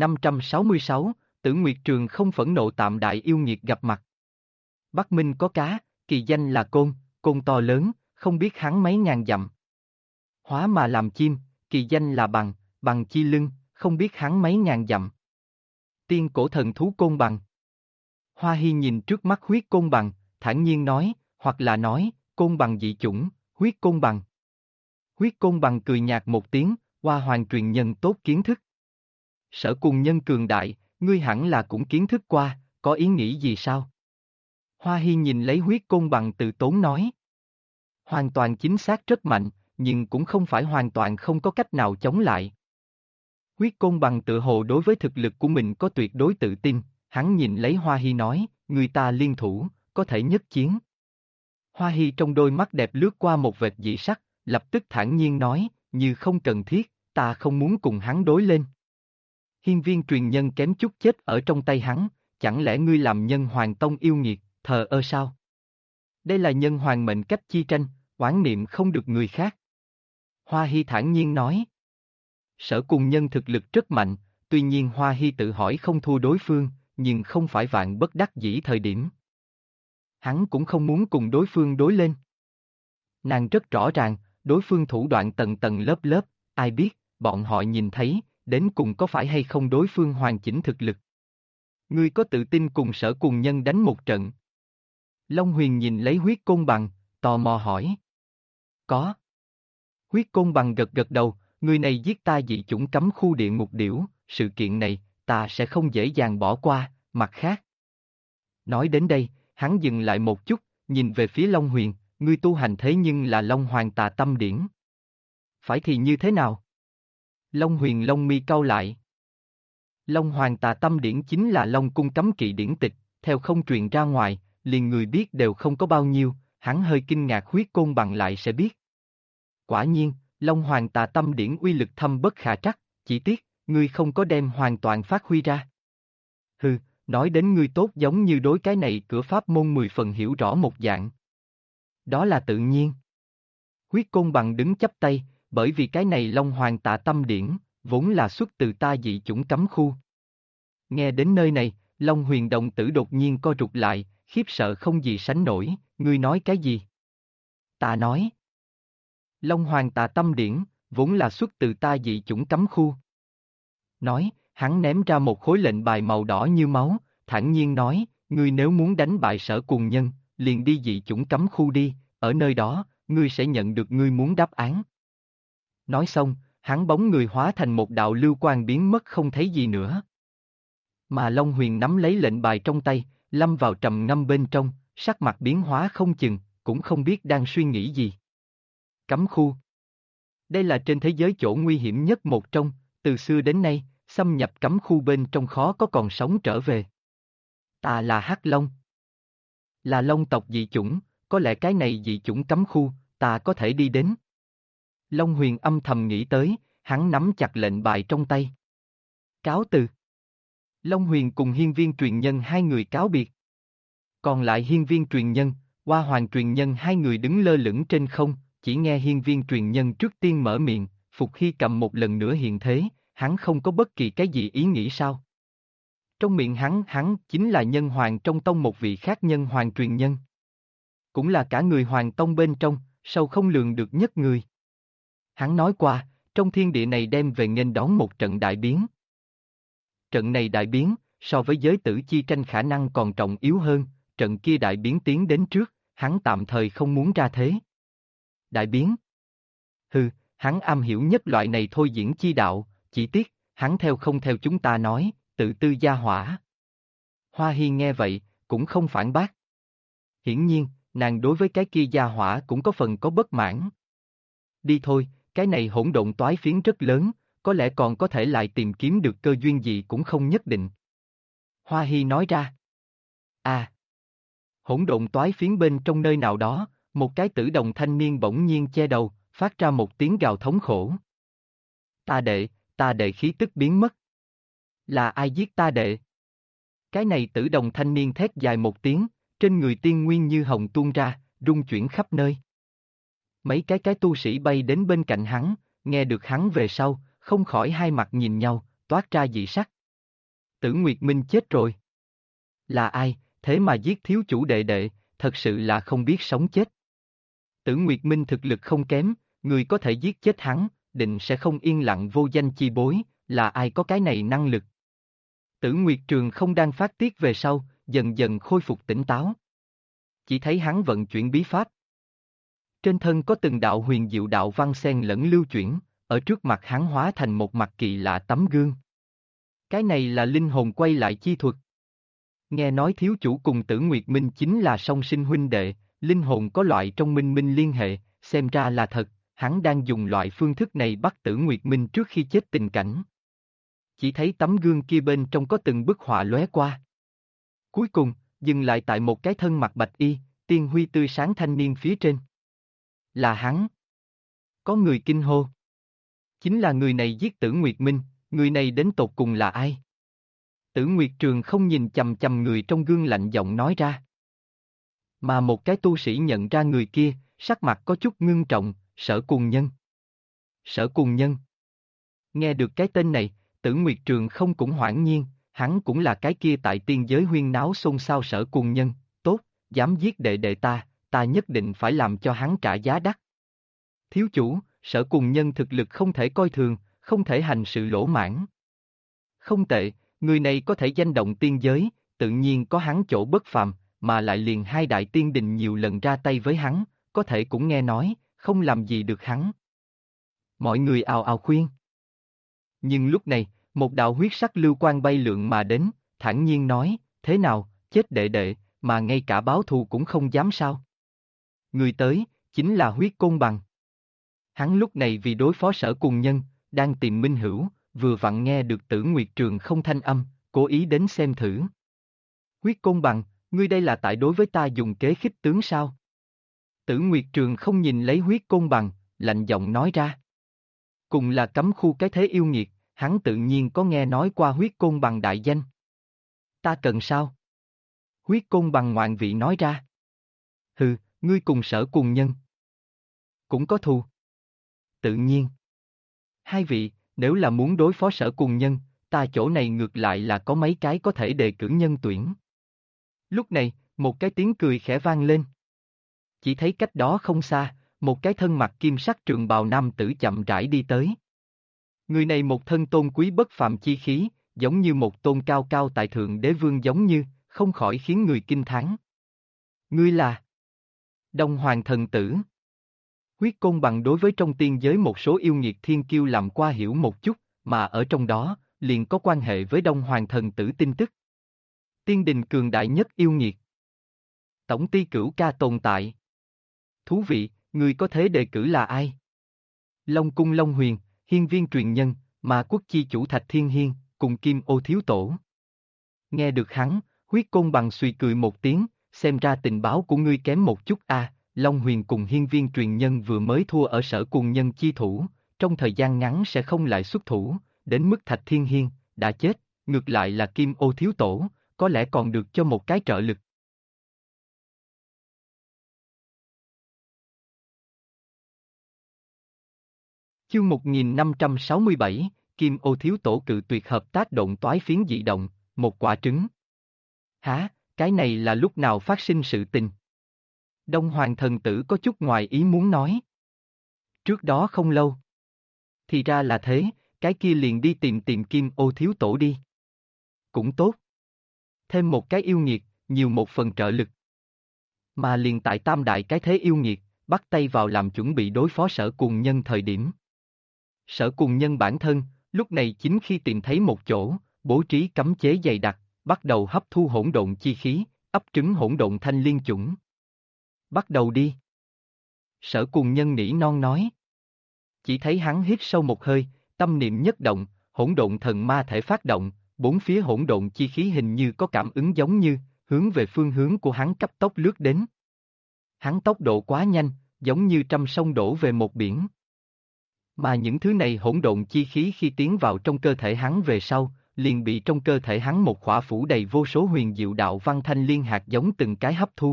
1566, Tử Nguyệt Trường không phẫn nộ tạm đại yêu nghiệt gặp mặt. Bắc Minh có cá, kỳ danh là côn, côn to lớn, không biết hắn mấy ngàn dặm. Hóa mà làm chim, kỳ danh là bằng, bằng chi lưng, không biết hắn mấy ngàn dặm. Tiên cổ thần thú côn bằng. Hoa Hy nhìn trước mắt huyết côn bằng, thản nhiên nói, hoặc là nói, côn bằng dị chủng, huyết côn bằng. Huyết côn bằng cười nhạt một tiếng, Hoa Hoàng truyền nhân tốt kiến thức. Sở Cùng Nhân cường đại, ngươi hẳn là cũng kiến thức qua, có ý nghĩ gì sao? Hoa Hy nhìn lấy huyết côn bằng từ tốn nói. Hoàn toàn chính xác rất mạnh, nhưng cũng không phải hoàn toàn không có cách nào chống lại. Huyết côn bằng tự hồ đối với thực lực của mình có tuyệt đối tự tin, hắn nhìn lấy Hoa Hy nói, người ta liên thủ, có thể nhất chiến. Hoa Hy trong đôi mắt đẹp lướt qua một vệt dị sắc, lập tức thản nhiên nói, như không cần thiết, ta không muốn cùng hắn đối lên. Hiên Viên truyền nhân kém chút chết ở trong tay hắn, chẳng lẽ ngươi làm Nhân Hoàng Tông yêu nghiệt, thờ ơ sao? Đây là Nhân Hoàng mệnh cách chi tranh, oán niệm không được người khác. Hoa Hy thản nhiên nói. Sở Cùng Nhân thực lực rất mạnh, tuy nhiên Hoa Hy tự hỏi không thua đối phương, nhưng không phải vạn bất đắc dĩ thời điểm. Hắn cũng không muốn cùng đối phương đối lên. Nàng rất rõ ràng, đối phương thủ đoạn tầng tầng lớp lớp, ai biết, bọn họ nhìn thấy, đến cùng có phải hay không đối phương hoàn chỉnh thực lực. Ngươi có tự tin cùng Sở Cùng Nhân đánh một trận? Long Huyền nhìn lấy huyết côn bằng, tò mò hỏi. Có. Huyết côn bằng gật gật đầu, người này giết ta dị chủng cấm khu địa ngục điểu, sự kiện này, ta sẽ không dễ dàng bỏ qua, mặt khác. Nói đến đây, hắn dừng lại một chút, nhìn về phía Long Huyền, ngươi tu hành thế nhưng là Long Hoàng Tà Tâm Điển. Phải thì như thế nào? Long Huyền lông mi cau lại. Long Hoàng Tà Tâm Điển chính là Long Cung cấm kỵ điển tịch, theo không truyền ra ngoài, liền người biết đều không có bao nhiêu, hắn hơi kinh ngạc huyết côn bằng lại sẽ biết. Quả nhiên, Long Hoàng Tà Tâm Điển uy lực thâm bất khả trắc, chỉ tiếc, ngươi không có đem hoàn toàn phát huy ra. Hừ, nói đến ngươi tốt giống như đối cái này cửa pháp môn 10 phần hiểu rõ một dạng. Đó là tự nhiên. Huyết côn bằng đứng chắp tay, bởi vì cái này Long Hoàng Tà Tâm Điển, vốn là xuất từ ta dị chủng cấm khu. Nghe đến nơi này, Long Huyền đồng tử đột nhiên co rụt lại, khiếp sợ không gì sánh nổi, ngươi nói cái gì? Ta nói. Long Hoàng Tà Tâm Điển, vốn là xuất từ ta dị chủng cấm khu. Nói, hắn ném ra một khối lệnh bài màu đỏ như máu, thản nhiên nói, ngươi nếu muốn đánh bại Sở Cùng Nhân, liền đi dị chủng cấm khu đi, ở nơi đó, ngươi sẽ nhận được ngươi muốn đáp án. Nói xong, hắn bóng người hóa thành một đạo lưu quang biến mất không thấy gì nữa. Mà Long Huyền nắm lấy lệnh bài trong tay, lâm vào trầm ngâm bên trong, sắc mặt biến hóa không chừng, cũng không biết đang suy nghĩ gì. Cấm khu. Đây là trên thế giới chỗ nguy hiểm nhất một trong, từ xưa đến nay, xâm nhập cấm khu bên trong khó có còn sống trở về. Ta là Hắc Long. Là Long tộc dị chủng, có lẽ cái này dị chủng cấm khu, ta có thể đi đến. Long Huyền âm thầm nghĩ tới, hắn nắm chặt lệnh bài trong tay. Cáo từ. Long Huyền cùng Hiên Viên truyền nhân hai người cáo biệt. Còn lại Hiên Viên truyền nhân, Hoa Hoàng truyền nhân hai người đứng lơ lửng trên không, chỉ nghe Hiên Viên truyền nhân trước tiên mở miệng, Phục Hy cầm một lần nữa hiện thế, hắn không có bất kỳ cái gì ý nghĩ sao. Trong miệng hắn chính là nhân hoàng trong tông một vị khác nhân hoàng truyền nhân. Cũng là cả người hoàng tông bên trong, sâu không lường được nhất người. Hắn nói qua, trong thiên địa này đem về nghênh đón một trận đại biến. Trận này đại biến, so với giới tử chi tranh khả năng còn trọng yếu hơn, trận kia đại biến tiến đến trước, hắn tạm thời không muốn ra thế. Đại biến? Hừ, hắn am hiểu nhất loại này thôi diễn chi đạo, chỉ tiếc, hắn theo không theo chúng ta nói, tự tư gia hỏa. Hoa Hi nghe vậy, cũng không phản bác. Hiển nhiên, nàng đối với cái kia gia hỏa cũng có phần có bất mãn. Đi thôi, cái này hỗn độn toái phiến rất lớn, có lẽ còn có thể lại tìm kiếm được cơ duyên gì cũng không nhất định. Hoa Hi nói ra. À! Hỗn độn toái phiến bên trong nơi nào đó, một cái tử đồng thanh niên bỗng nhiên che đầu, phát ra một tiếng gào thống khổ. Ta đệ khí tức biến mất. Là ai giết ta đệ? Cái này tử đồng thanh niên thét dài một tiếng, trên người tiên nguyên như hồng tuôn ra, rung chuyển khắp nơi. Mấy cái tu sĩ bay đến bên cạnh hắn, nghe được hắn về sau, không khỏi hai mặt nhìn nhau, toát ra dị sắc. Tử Nguyệt Minh chết rồi. Là ai, thế mà giết thiếu chủ đệ đệ, thật sự là không biết sống chết. Tử Nguyệt Minh thực lực không kém, người có thể giết chết hắn, định sẽ không yên lặng vô danh chi bối, là ai có cái này năng lực. Tử Nguyệt Trường không đang phát tiết về sau, dần dần khôi phục tỉnh táo. Chỉ thấy hắn vận chuyển bí pháp. Trên thân có từng đạo huyền diệu đạo văn xen lẫn lưu chuyển, ở trước mặt hắn hóa thành một mặt kỳ lạ tấm gương. Cái này là linh hồn quay lại chi thuật. Nghe nói thiếu chủ cùng Tử Nguyệt Minh chính là song sinh huynh đệ, linh hồn có loại trong minh minh liên hệ, xem ra là thật, hắn đang dùng loại phương thức này bắt Tử Nguyệt Minh trước khi chết tình cảnh. Chỉ thấy tấm gương kia bên trong có từng bức họa lóe qua. Cuối cùng, dừng lại tại một cái thân mặc bạch y, tiên huy tươi sáng thanh niên phía trên. Là hắn. Có người kinh hô. Chính là người này giết Tử Nguyệt Minh, người này đến tột cùng là ai? Tử Nguyệt Trường không nhìn chằm chằm người trong gương lạnh giọng nói ra. Mà một cái tu sĩ nhận ra người kia, sắc mặt có chút ngưng trọng, Sở Cuồng Nhân. Sở Cuồng Nhân. Nghe được cái tên này, Tử Nguyệt Trường không cũng hoảng nhiên, hắn cũng là cái kia tại tiên giới huyên náo xôn xao Sở Cuồng Nhân, tốt, dám giết đệ đệ ta nhất định phải làm cho hắn trả giá đắt. Thiếu chủ, Sở Cuồng Nhân thực lực không thể coi thường, không thể hành sự lỗ mãn. Không tệ, người này có thể danh động tiên giới, tự nhiên có hắn chỗ bất phàm, mà lại liền hai đại tiên đình nhiều lần ra tay với hắn, có thể cũng nghe nói, không làm gì được hắn. Mọi người ào ào khuyên. Nhưng lúc này, một đạo huyết sắc lưu quang bay lượn mà đến, thản nhiên nói, thế nào, chết đệ đệ, mà ngay cả báo thù cũng không dám sao. Người tới, chính là Huyết Côn Bằng. Hắn lúc này vì đối phó Sở Cuồng Nhân, đang tìm minh hữu, vừa vặn nghe được Tử Nguyệt Trường không thanh âm, cố ý đến xem thử. Huyết Côn Bằng, ngươi đây là tại đối với ta dùng kế khích tướng sao? Tử Nguyệt Trường không nhìn lấy Huyết Côn Bằng, lạnh giọng nói ra. Cùng là cấm khu cái thế yêu nghiệt, hắn tự nhiên có nghe nói qua Huyết Côn Bằng đại danh. Ta cần sao? Huyết Côn Bằng ngoạn vị nói ra. Hừ, ngươi cùng Sở Cuồng Nhân. Cũng có thù. Tự nhiên. Hai vị, nếu là muốn đối phó Sở Cuồng Nhân, ta chỗ này ngược lại là có mấy cái có thể đề cử nhân tuyển. Lúc này, một cái tiếng cười khẽ vang lên. Chỉ thấy cách đó không xa, một cái thân mặc kim sắc trường bào nam tử chậm rãi đi tới. Người này một thân tôn quý bất phàm chi khí, giống như một tôn cao cao tại thượng đế vương giống như, không khỏi khiến người kinh thán. Ngươi là Đông Hoàng thần tử. Huyết Côn Bằng đối với trong tiên giới một số yêu nghiệt thiên kiêu làm qua hiểu một chút, mà ở trong đó, liền có quan hệ với Đông Hoàng thần tử tin tức. Tiên đình cường đại nhất yêu nghiệt. Tổng ty cửu ca tồn tại. Thú vị, người có thế đề cử là ai? Long Cung Long Huyền, Hiên Viên truyền nhân, mà quốc chi chủ Thạch Thiên Hiên, cùng Kim Ô thiếu tổ. Nghe được hắn, Huyết Côn Bằng suy cười một tiếng, xem ra tình báo của ngươi kém một chút a. Long Huyền cùng Hiên Viên truyền nhân vừa mới thua ở Sở Cuồng Nhân chi thủ, trong thời gian ngắn sẽ không lại xuất thủ, đến mức Thạch Thiên Hiên đã chết, ngược lại là Kim Ô thiếu tổ, có lẽ còn được cho một cái trợ lực. Chương 1567, Kim Ô thiếu tổ cự tuyệt hợp tác động toái phiến dị động, một quả trứng. Hả, cái này là lúc nào phát sinh sự tình? Đông Hoàng thần tử có chút ngoài ý muốn nói. Trước đó không lâu. Thì ra là thế, cái kia liền đi tìm Kim Ô thiếu tổ đi. Cũng tốt, Thêm một cái yêu nghiệt, nhiều một phần trợ lực. Mà liền tại tam đại cái thế yêu nghiệt, bắt tay vào làm chuẩn bị đối phó Sở Cuồng Nhân thời điểm. Sở Cuồng Nhân bản thân, lúc này chính khi tìm thấy một chỗ, bố trí cấm chế dày đặc, bắt đầu hấp thu hỗn độn chi khí, ấp trứng hỗn độn thanh liên chủng. Bắt đầu đi. Sở Cuồng Nhân nỉ non nói. Chỉ thấy hắn hít sâu một hơi, tâm niệm nhất động, hỗn độn thần ma thể phát động, bốn phía hỗn độn chi khí hình như có cảm ứng giống như, hướng về phương hướng của hắn cấp tốc lướt đến. Hắn tốc độ quá nhanh, giống như trăm sông đổ về một biển. Mà những thứ này hỗn độn chi khí khi tiến vào trong cơ thể hắn về sau, liền bị trong cơ thể hắn một khỏa phủ đầy vô số huyền diệu đạo văn thanh liên hạt giống từng cái hấp thu.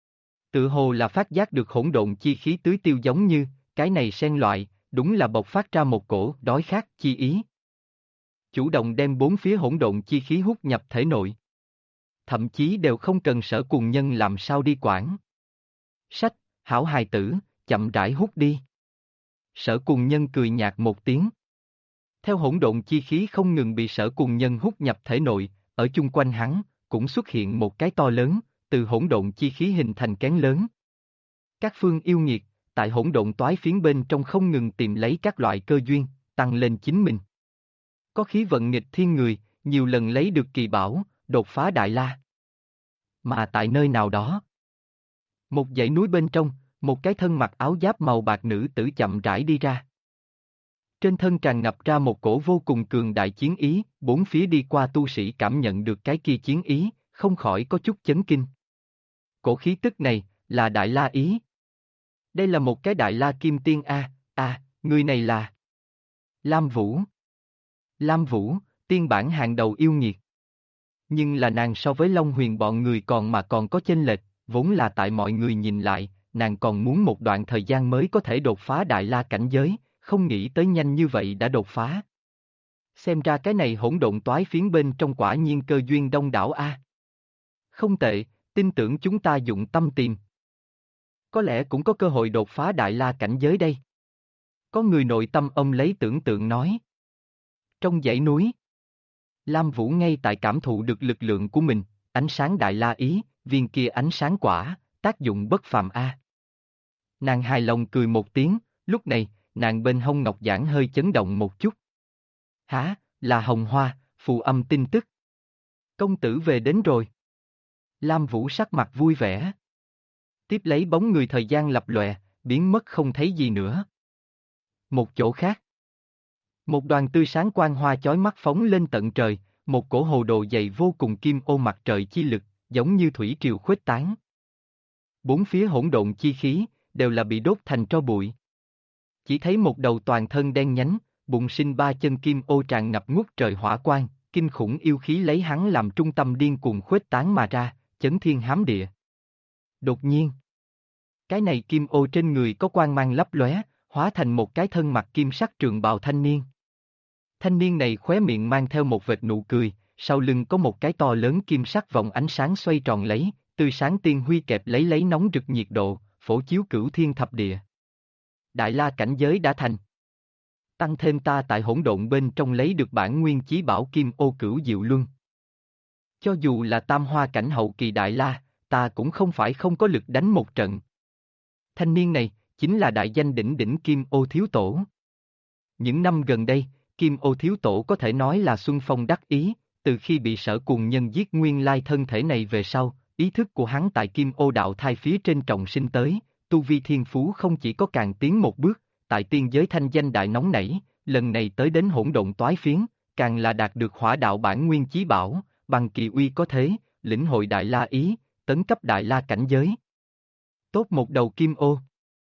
Tự hồ là phát giác được hỗn độn chi khí tưới tiêu giống như, cái này xen loại, đúng là bộc phát ra một cổ đói khát chi ý. Chủ động đem bốn phía hỗn độn chi khí hút nhập thể nội. Thậm chí đều không cần Sở Cuồng Nhân làm sao đi quản. Sách, hảo hài tử, chậm rãi hút đi. Sở Cuồng Nhân cười nhạt một tiếng. Theo hỗn độn chi khí không ngừng bị Sở Cuồng Nhân hút nhập thể nội, ở chung quanh hắn, cũng xuất hiện một cái to lớn, từ hỗn độn chi khí hình thành kén lớn. Các phương yêu nghiệt, tại hỗn độn toái phiến bên trong không ngừng tìm lấy các loại cơ duyên, tăng lên chính mình. Có khí vận nghịch thiên người, nhiều lần lấy được kỳ bảo, đột phá Đại La. Mà tại nơi nào đó, một dãy núi bên trong, một cái thân mặc áo giáp màu bạc nữ tử chậm rãi đi ra. Trên thân tràn ngập ra một cổ vô cùng cường đại chiến ý, bốn phía đi qua tu sĩ cảm nhận được cái kia chiến ý, không khỏi có chút chấn kinh. Cổ khí tức này, là Đại La ý. Đây là một cái Đại La Kim Tiên người này là Lam Vũ. Lam Vũ, tiên bản hàng đầu yêu nghiệt. Nhưng là nàng so với Long Huyền bọn người còn có chênh lệch, vốn là tại mọi người nhìn lại, nàng còn muốn một đoạn thời gian mới có thể đột phá Đại La cảnh giới, không nghĩ tới nhanh như vậy đã đột phá. Xem ra cái này hỗn độn toái phiến bên trong quả nhiên cơ duyên đông đảo a. Không tệ, tin tưởng chúng ta dụng tâm tìm. Có lẽ cũng có cơ hội đột phá Đại La cảnh giới đây. Có người nội tâm ông lấy tưởng tượng nói. Trong dãy núi, Lam Vũ ngay tại cảm thụ được lực lượng của mình, ánh sáng Đại La ý, viên kia ánh sáng quả, tác dụng bất phàm a. Nàng hài lòng cười một tiếng, lúc này, nàng bên hông ngọc giản hơi chấn động một chút. Hả, là Hồng Hoa, phù âm tin tức. Công tử về đến rồi. Lam Vũ sắc mặt vui vẻ. Tiếp lấy bóng người thời gian lập lòe, biến mất không thấy gì nữa. Một chỗ khác. Một đoàn tươi sáng quang hoa chói mắt phóng lên tận trời, một cổ hồ đồ dày vô cùng kim ô mặt trời chi lực, giống như thủy triều khuếch tán. Bốn phía hỗn độn chi khí, đều là bị đốt thành tro bụi. Chỉ thấy một đầu toàn thân đen nhánh, bụng sinh ba chân kim ô tràn ngập ngút trời hỏa quang, kinh khủng yêu khí lấy hắn làm trung tâm điên cuồng khuếch tán mà ra, chấn thiên hám địa. Đột nhiên, cái này kim ô trên người có quang mang lấp lóe, hóa thành một cái thân mặc kim sắc trường bào thanh niên. Thanh niên này khóe miệng mang theo một vệt nụ cười, sau lưng có một cái to lớn kim sắc vòng ánh sáng xoay tròn lấy, tươi sáng tiên huy kẹp lấy nóng rực nhiệt độ, phổ chiếu cửu thiên thập địa. Đại La cảnh giới đã thành. Tăng thêm ta tại hỗn độn bên trong lấy được bản nguyên chí bảo kim ô cửu diệu luân. Cho dù là tam hoa cảnh hậu kỳ Đại La, ta cũng không phải không có lực đánh một trận. Thanh niên này, chính là đại danh đỉnh đỉnh Kim Ô Thiếu Tổ. Những năm gần đây, Kim Ô Thiếu Tổ có thể nói là xuân phong đắc ý, từ khi bị Sở Cuồng Nhân giết nguyên lai thân thể này về sau, ý thức của hắn tại Kim Ô đạo thai phía trên trọng sinh tới, tu vi thiên phú không chỉ có càng tiến một bước, tại tiên giới thanh danh đại nóng nảy, lần này tới đến hỗn độn toái phiến, càng là đạt được hỏa đạo bản nguyên chí bảo, bằng kỳ uy có thế, lĩnh hội Đại La ý, tấn cấp Đại La cảnh giới. Tốt một đầu Kim Ô.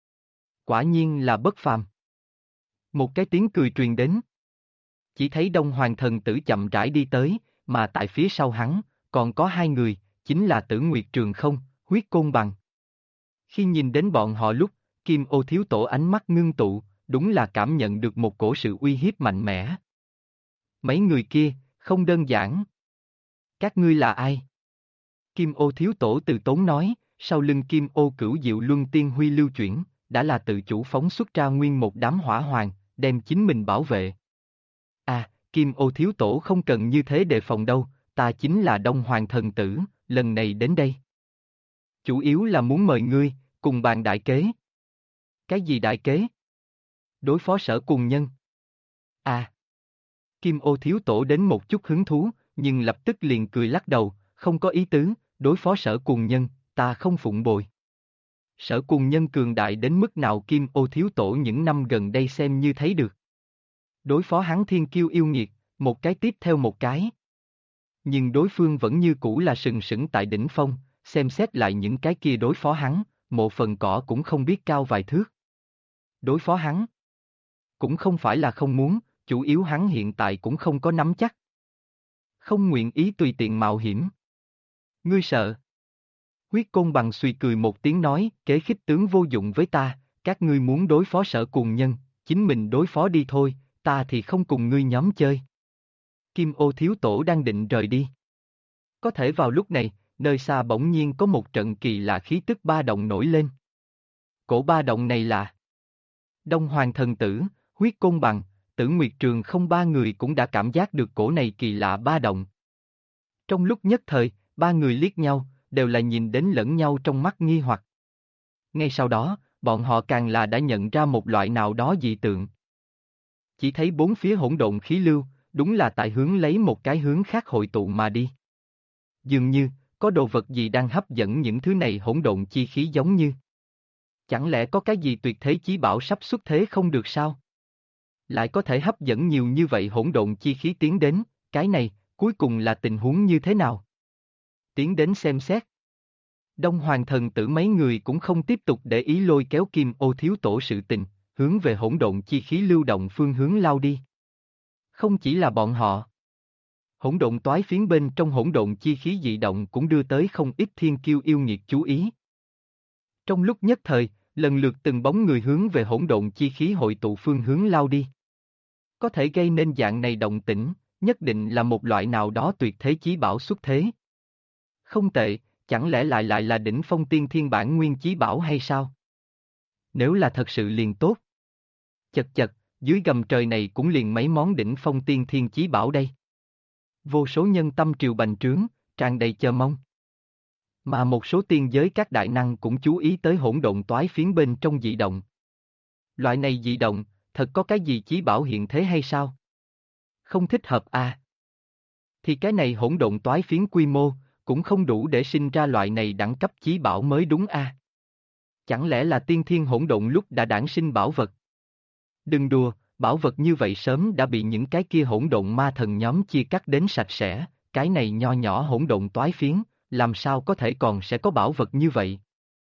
Quả nhiên là bất phàm. Một cái tiếng cười truyền đến. Chỉ thấy Đông Hoàng thần tử chậm rãi đi tới, mà tại phía sau hắn, còn có hai người, chính là Tử Nguyệt Trường Không, Huyết Côn Bằng. Khi nhìn đến bọn họ lúc, Kim Ô Thiếu Tổ ánh mắt ngưng tụ, đúng là cảm nhận được một cổ sự uy hiếp mạnh mẽ. Mấy người kia, không đơn giản. Các ngươi là ai? Kim Ô Thiếu Tổ từ tốn nói, sau lưng Kim Ô Cửu Diệu Luân Tiên Huy lưu chuyển, đã là tự chủ phóng xuất ra nguyên một đám hỏa hoàng, đem chính mình bảo vệ. Kim Ô Thiếu Tổ không cần như thế đề phòng đâu, ta chính là Đông Hoàng thần tử, lần này đến đây. Chủ yếu là muốn mời ngươi, cùng bàn đại kế. Cái gì đại kế? Đối phó Sở Cùng Nhân. À. Kim Ô thiếu tổ đến một chút hứng thú, nhưng lập tức liền cười lắc đầu, không có ý tứ, đối phó Sở Cùng Nhân, ta không phụng bồi. Sở Cùng Nhân cường đại đến mức nào Kim Ô thiếu tổ những năm gần đây xem như thấy được. Đối phó hắn thiên kiêu yêu nghiệt, một cái tiếp theo một cái. Nhưng đối phương vẫn như cũ là sừng sững tại đỉnh phong, xem xét lại những cái kia đối phó hắn, một phần cỏ cũng không biết cao vài thước. Đối phó hắn, cũng không phải là không muốn, chủ yếu hắn hiện tại cũng không có nắm chắc. Không nguyện ý tùy tiện mạo hiểm. Ngươi sợ? Huyết Côn Bằng suy cười một tiếng nói, kế khích tướng vô dụng với ta, các ngươi muốn đối phó Sở Cùng Nhân, chính mình đối phó đi thôi, ta thì không cùng ngươi nhóm chơi. Kim Ô thiếu tổ đang định rời đi. Có thể vào lúc này, nơi xa bỗng nhiên có một trận kỳ lạ khí tức ba động nổi lên. Cổ ba động này là Đông Hoàng thần tử, Huyết Côn Bằng, Tử Nguyệt Trường không ba người cũng đã cảm giác được cổ này kỳ lạ ba động. Trong lúc nhất thời, ba người liếc nhau, đều là nhìn đến lẫn nhau trong mắt nghi hoặc. Ngay sau đó, bọn họ càng là đã nhận ra một loại nào đó dị tượng. Chỉ thấy bốn phía hỗn độn khí lưu, đúng là tại hướng lấy một cái hướng khác hội tụ mà đi. Dường như, có đồ vật gì đang hấp dẫn những thứ này hỗn độn chi khí giống như. Chẳng lẽ có cái gì tuyệt thế chí bảo sắp xuất thế không được sao? Lại có thể hấp dẫn nhiều như vậy hỗn độn chi khí tiến đến, cái này, cuối cùng là tình huống như thế nào? Tiến đến xem xét. Đông Hoàng thần tử mấy người cũng không tiếp tục để ý lôi kéo Kim Ô thiếu tổ sự tình, hướng về hỗn độn chi khí lưu động phương hướng lao đi. Không chỉ là bọn họ. Hỗn độn toái phiến bên trong hỗn độn chi khí dị động cũng đưa tới không ít thiên kiêu yêu nghiệt chú ý. Trong lúc nhất thời, lần lượt từng bóng người hướng về hỗn độn chi khí hội tụ phương hướng lao đi. Có thể gây nên dạng này động tĩnh, nhất định là một loại nào đó tuyệt thế chí bảo xuất thế. Không tệ, chẳng lẽ lại là đỉnh phong tiên thiên bản nguyên chí bảo hay sao? Nếu là thật sự liền tốt. Chật chật, dưới gầm trời này cũng liền mấy món đỉnh phong tiên thiên chí bảo đây. Vô số nhân tâm triều bành trướng, tràn đầy chờ mong. Mà một số tiên giới các đại năng cũng chú ý tới hỗn độn toái phiến bên trong dị động. Loại này dị động, thật có cái gì chí bảo hiện thế hay sao? Không thích hợp à? Thì cái này hỗn độn toái phiến quy mô, cũng không đủ để sinh ra loại này đẳng cấp chí bảo mới đúng à? Chẳng lẽ là tiên thiên hỗn độn lúc đã đản sinh bảo vật? Đừng đùa, bảo vật như vậy sớm đã bị những cái kia hỗn độn ma thần nhóm chia cắt đến sạch sẽ, cái này nho nhỏ hỗn độn toái phiến, làm sao có thể còn sẽ có bảo vật như vậy?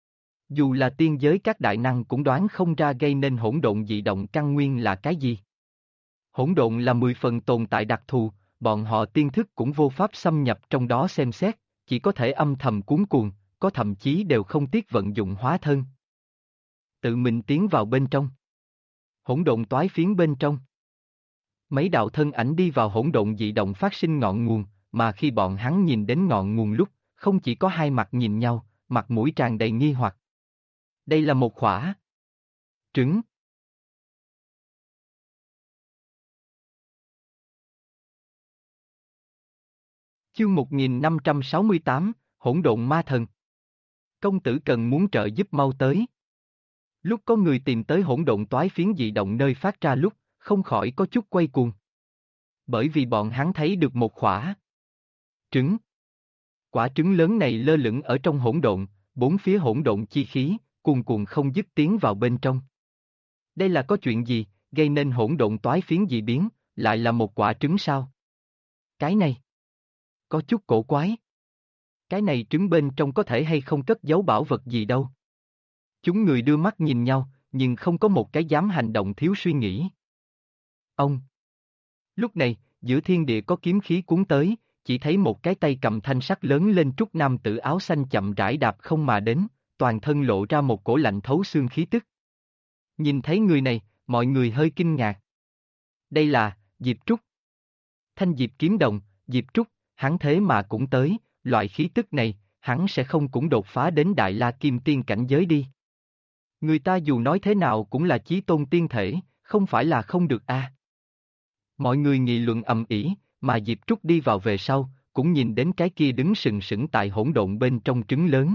Dù là tiên giới các đại năng cũng đoán không ra gây nên hỗn độn dị động căn nguyên là cái gì. Hỗn độn là 10 phần tồn tại đặc thù, bọn họ tiên thức cũng vô pháp xâm nhập trong đó xem xét, chỉ có thể âm thầm cuống cuồng, có thậm chí đều không tiếc vận dụng hóa thân. Tự mình tiến vào bên trong. Hỗn độn toái phiến bên trong. Mấy đạo thân ảnh đi vào hỗn độn dị động phát sinh ngọn nguồn, mà khi bọn hắn nhìn đến ngọn nguồn lúc, không chỉ có hai mặt nhìn nhau, mặt mũi tràn đầy nghi hoặc. Đây là một quả trứng. Chương 1568, Hỗn độn ma thần. Công tử cần muốn trợ giúp mau tới. Lúc có người tìm tới hỗn độn toái phiến dị động nơi phát ra lúc, không khỏi có chút quay cuồng. Bởi vì bọn hắn thấy được một quả trứng. Quả trứng lớn này lơ lửng ở trong hỗn độn, bốn phía hỗn độn chi khí, cuồn cuộn không dứt tiến vào bên trong. Đây là có chuyện gì, gây nên hỗn độn toái phiến dị biến, lại là một quả trứng sao? Cái này có chút cổ quái. Cái này trứng bên trong có thể hay không cất giấu bảo vật gì đâu. Chúng người đưa mắt nhìn nhau, nhưng không có một cái dám hành động thiếu suy nghĩ. Ông. Lúc này, giữa thiên địa có kiếm khí cuốn tới, chỉ thấy một cái tay cầm thanh sắc lớn lên trúc nam tử áo xanh chậm rãi đạp không mà đến, toàn thân lộ ra một cổ lạnh thấu xương khí tức. Nhìn thấy người này, mọi người hơi kinh ngạc. Đây là Diệp Trúc. Thanh Diệp kiếm đồng, Diệp Trúc, hắn thế mà cũng tới, loại khí tức này, hắn sẽ không cũng đột phá đến Đại La Kim Tiên cảnh giới đi. Người ta dù nói thế nào cũng là chí tôn tiên thể, không phải là không được a. Mọi người nghị luận ầm ĩ, mà Diệp Trúc đi vào về sau, cũng nhìn đến cái kia đứng sừng sững tại hỗn độn bên trong trứng lớn.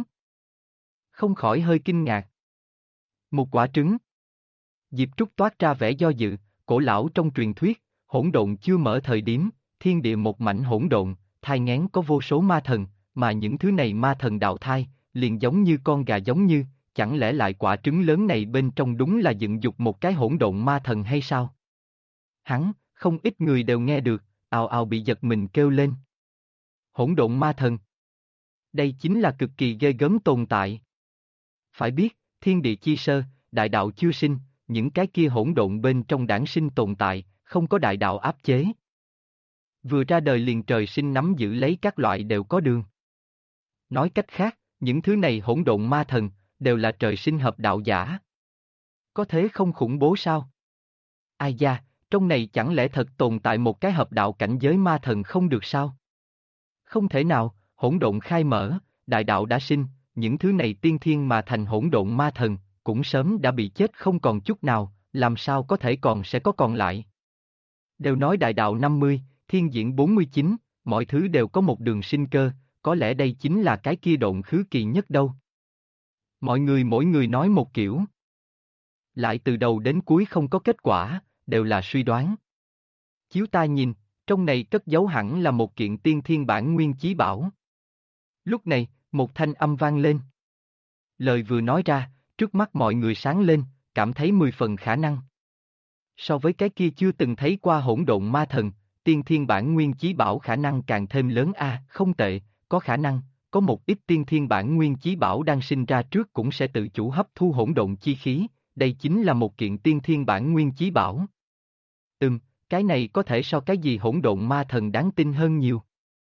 Không khỏi hơi kinh ngạc. Một quả trứng. Diệp Trúc toát ra vẻ do dự, cổ lão trong truyền thuyết, hỗn độn chưa mở thời điểm, thiên địa một mảnh hỗn độn, thai nghén có vô số ma thần, mà những thứ này ma thần đạo thai, liền giống như con gà giống như, chẳng lẽ lại quả trứng lớn này bên trong đúng là dựng dục một cái hỗn độn ma thần hay sao? Hắn, không ít người đều nghe được, ào ào bị giật mình kêu lên. Hỗn độn ma thần. Đây chính là cực kỳ ghê gớm tồn tại. Phải biết, thiên địa chi sơ, đại đạo chưa sinh, những cái kia hỗn độn bên trong đản sinh tồn tại, không có đại đạo áp chế. Vừa ra đời liền trời sinh nắm giữ lấy các loại đều có đường. Nói cách khác, những thứ này hỗn độn ma thần, đều là trời sinh hợp đạo giả. Có thế không khủng bố sao? Ai da, trong này chẳng lẽ thật tồn tại một cái hợp đạo cảnh giới ma thần không được sao? Không thể nào, hỗn độn khai mở, đại đạo đã sinh, những thứ này tiên thiên mà thành hỗn độn ma thần, cũng sớm đã bị chết không còn chút nào, làm sao có thể còn sẽ có còn lại. Đều nói đại đạo 50, thiên diễn 49, mọi thứ đều có một đường sinh cơ, có lẽ đây chính là cái kia độn khứ kỳ nhất đâu. Mọi người mỗi người nói một kiểu. Lại từ đầu đến cuối không có kết quả, đều là suy đoán. Chiếu ta nhìn, trong này cất giấu hẳn là một kiện tiên thiên bản nguyên chí bảo. Lúc này, một thanh âm vang lên. Lời vừa nói ra, trước mắt mọi người sáng lên, cảm thấy 10 phần khả năng. So với cái kia chưa từng thấy qua hỗn độn ma thần, tiên thiên bản nguyên chí bảo khả năng càng thêm lớn không tệ, có khả năng, có một ít tiên thiên bản nguyên chí bảo đang sinh ra trước cũng sẽ tự chủ hấp thu hỗn độn chi khí, đây chính là một kiện tiên thiên bản nguyên chí bảo. Cái này có thể so cái gì hỗn độn ma thần đáng tin hơn nhiều.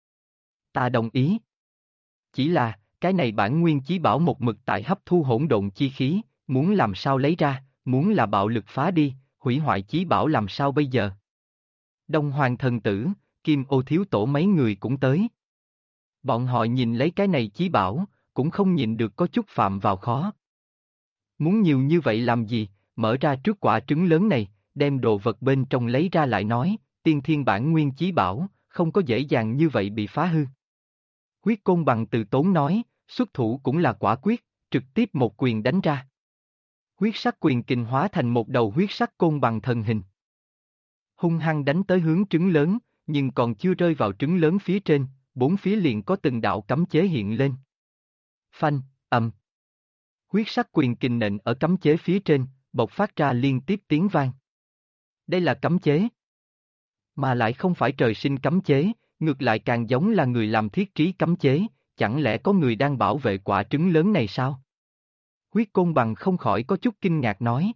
Ta đồng ý. Chỉ là, cái này bản nguyên chí bảo một mực tại hấp thu hỗn độn chi khí, muốn làm sao lấy ra, muốn là bạo lực phá đi, hủy hoại chí bảo làm sao bây giờ? Đông Hoàng thần tử, Kim Ô thiếu tổ mấy người cũng tới. Bọn họ nhìn lấy cái này chí bảo, cũng không nhịn được có chút phạm vào khó. Muốn nhiều như vậy làm gì, mở ra trước quả trứng lớn này, đem đồ vật bên trong lấy ra lại nói, tiên thiên bản nguyên chí bảo, không có dễ dàng như vậy bị phá hư. Huyết Côn Bằng từ tốn nói, xuất thủ cũng là quả quyết, trực tiếp một quyền đánh ra. Huyết sắc quyền kình hóa thành một đầu huyết sắc côn bằng thần hình. Hung hăng đánh tới hướng trứng lớn, nhưng còn chưa rơi vào trứng lớn phía trên, bốn phía liền có từng đạo cấm chế hiện lên. Phanh, ầm. Huyết sắc quyền kình nện ở cấm chế phía trên, bộc phát ra liên tiếp tiếng vang. Đây là cấm chế. Mà lại không phải trời sinh cấm chế, ngược lại càng giống là người làm thiết trí cấm chế, chẳng lẽ có người đang bảo vệ quả trứng lớn này sao? Huyết Côn Bằng không khỏi có chút kinh ngạc nói.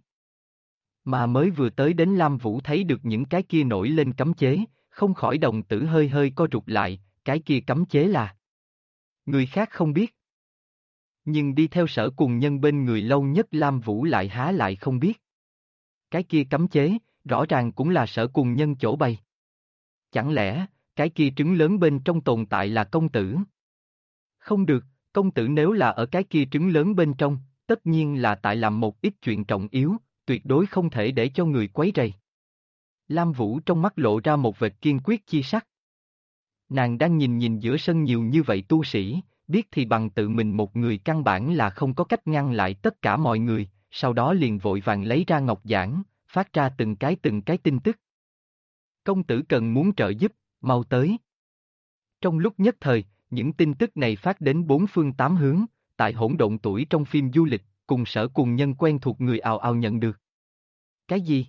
Mà mới vừa tới đến Lam Vũ thấy được những cái kia nổi lên cấm chế, không khỏi đồng tử hơi hơi co rụt lại, cái kia cấm chế là. Người khác không biết. Nhưng đi theo Sở Cùng Nhân bên người lâu nhất Lam Vũ lại há lại không biết. Cái kia cấm chế, rõ ràng cũng là Sở Cùng Nhân chỗ bày. Chẳng lẽ, cái kia trứng lớn bên trong tồn tại là công tử? Không được, công tử nếu là ở cái kia trứng lớn bên trong, tất nhiên là tại làm một ít chuyện trọng yếu, tuyệt đối không thể để cho người quấy rầy. Lam Vũ trong mắt lộ ra một vệt kiên quyết chi sắc. Nàng đang nhìn giữa sân nhiều như vậy tu sĩ, biết thì bằng tự mình một người căn bản là không có cách ngăn lại tất cả mọi người, sau đó liền vội vàng lấy ra ngọc giản, phát ra từng cái tin tức. Công tử cần muốn trợ giúp, mau tới. Trong lúc nhất thời, những tin tức này phát đến bốn phương tám hướng, tại hỗn độn tuổi trong phim du lịch, cùng Sở Cùng Nhân quen thuộc người ào ào nhận được. Cái gì?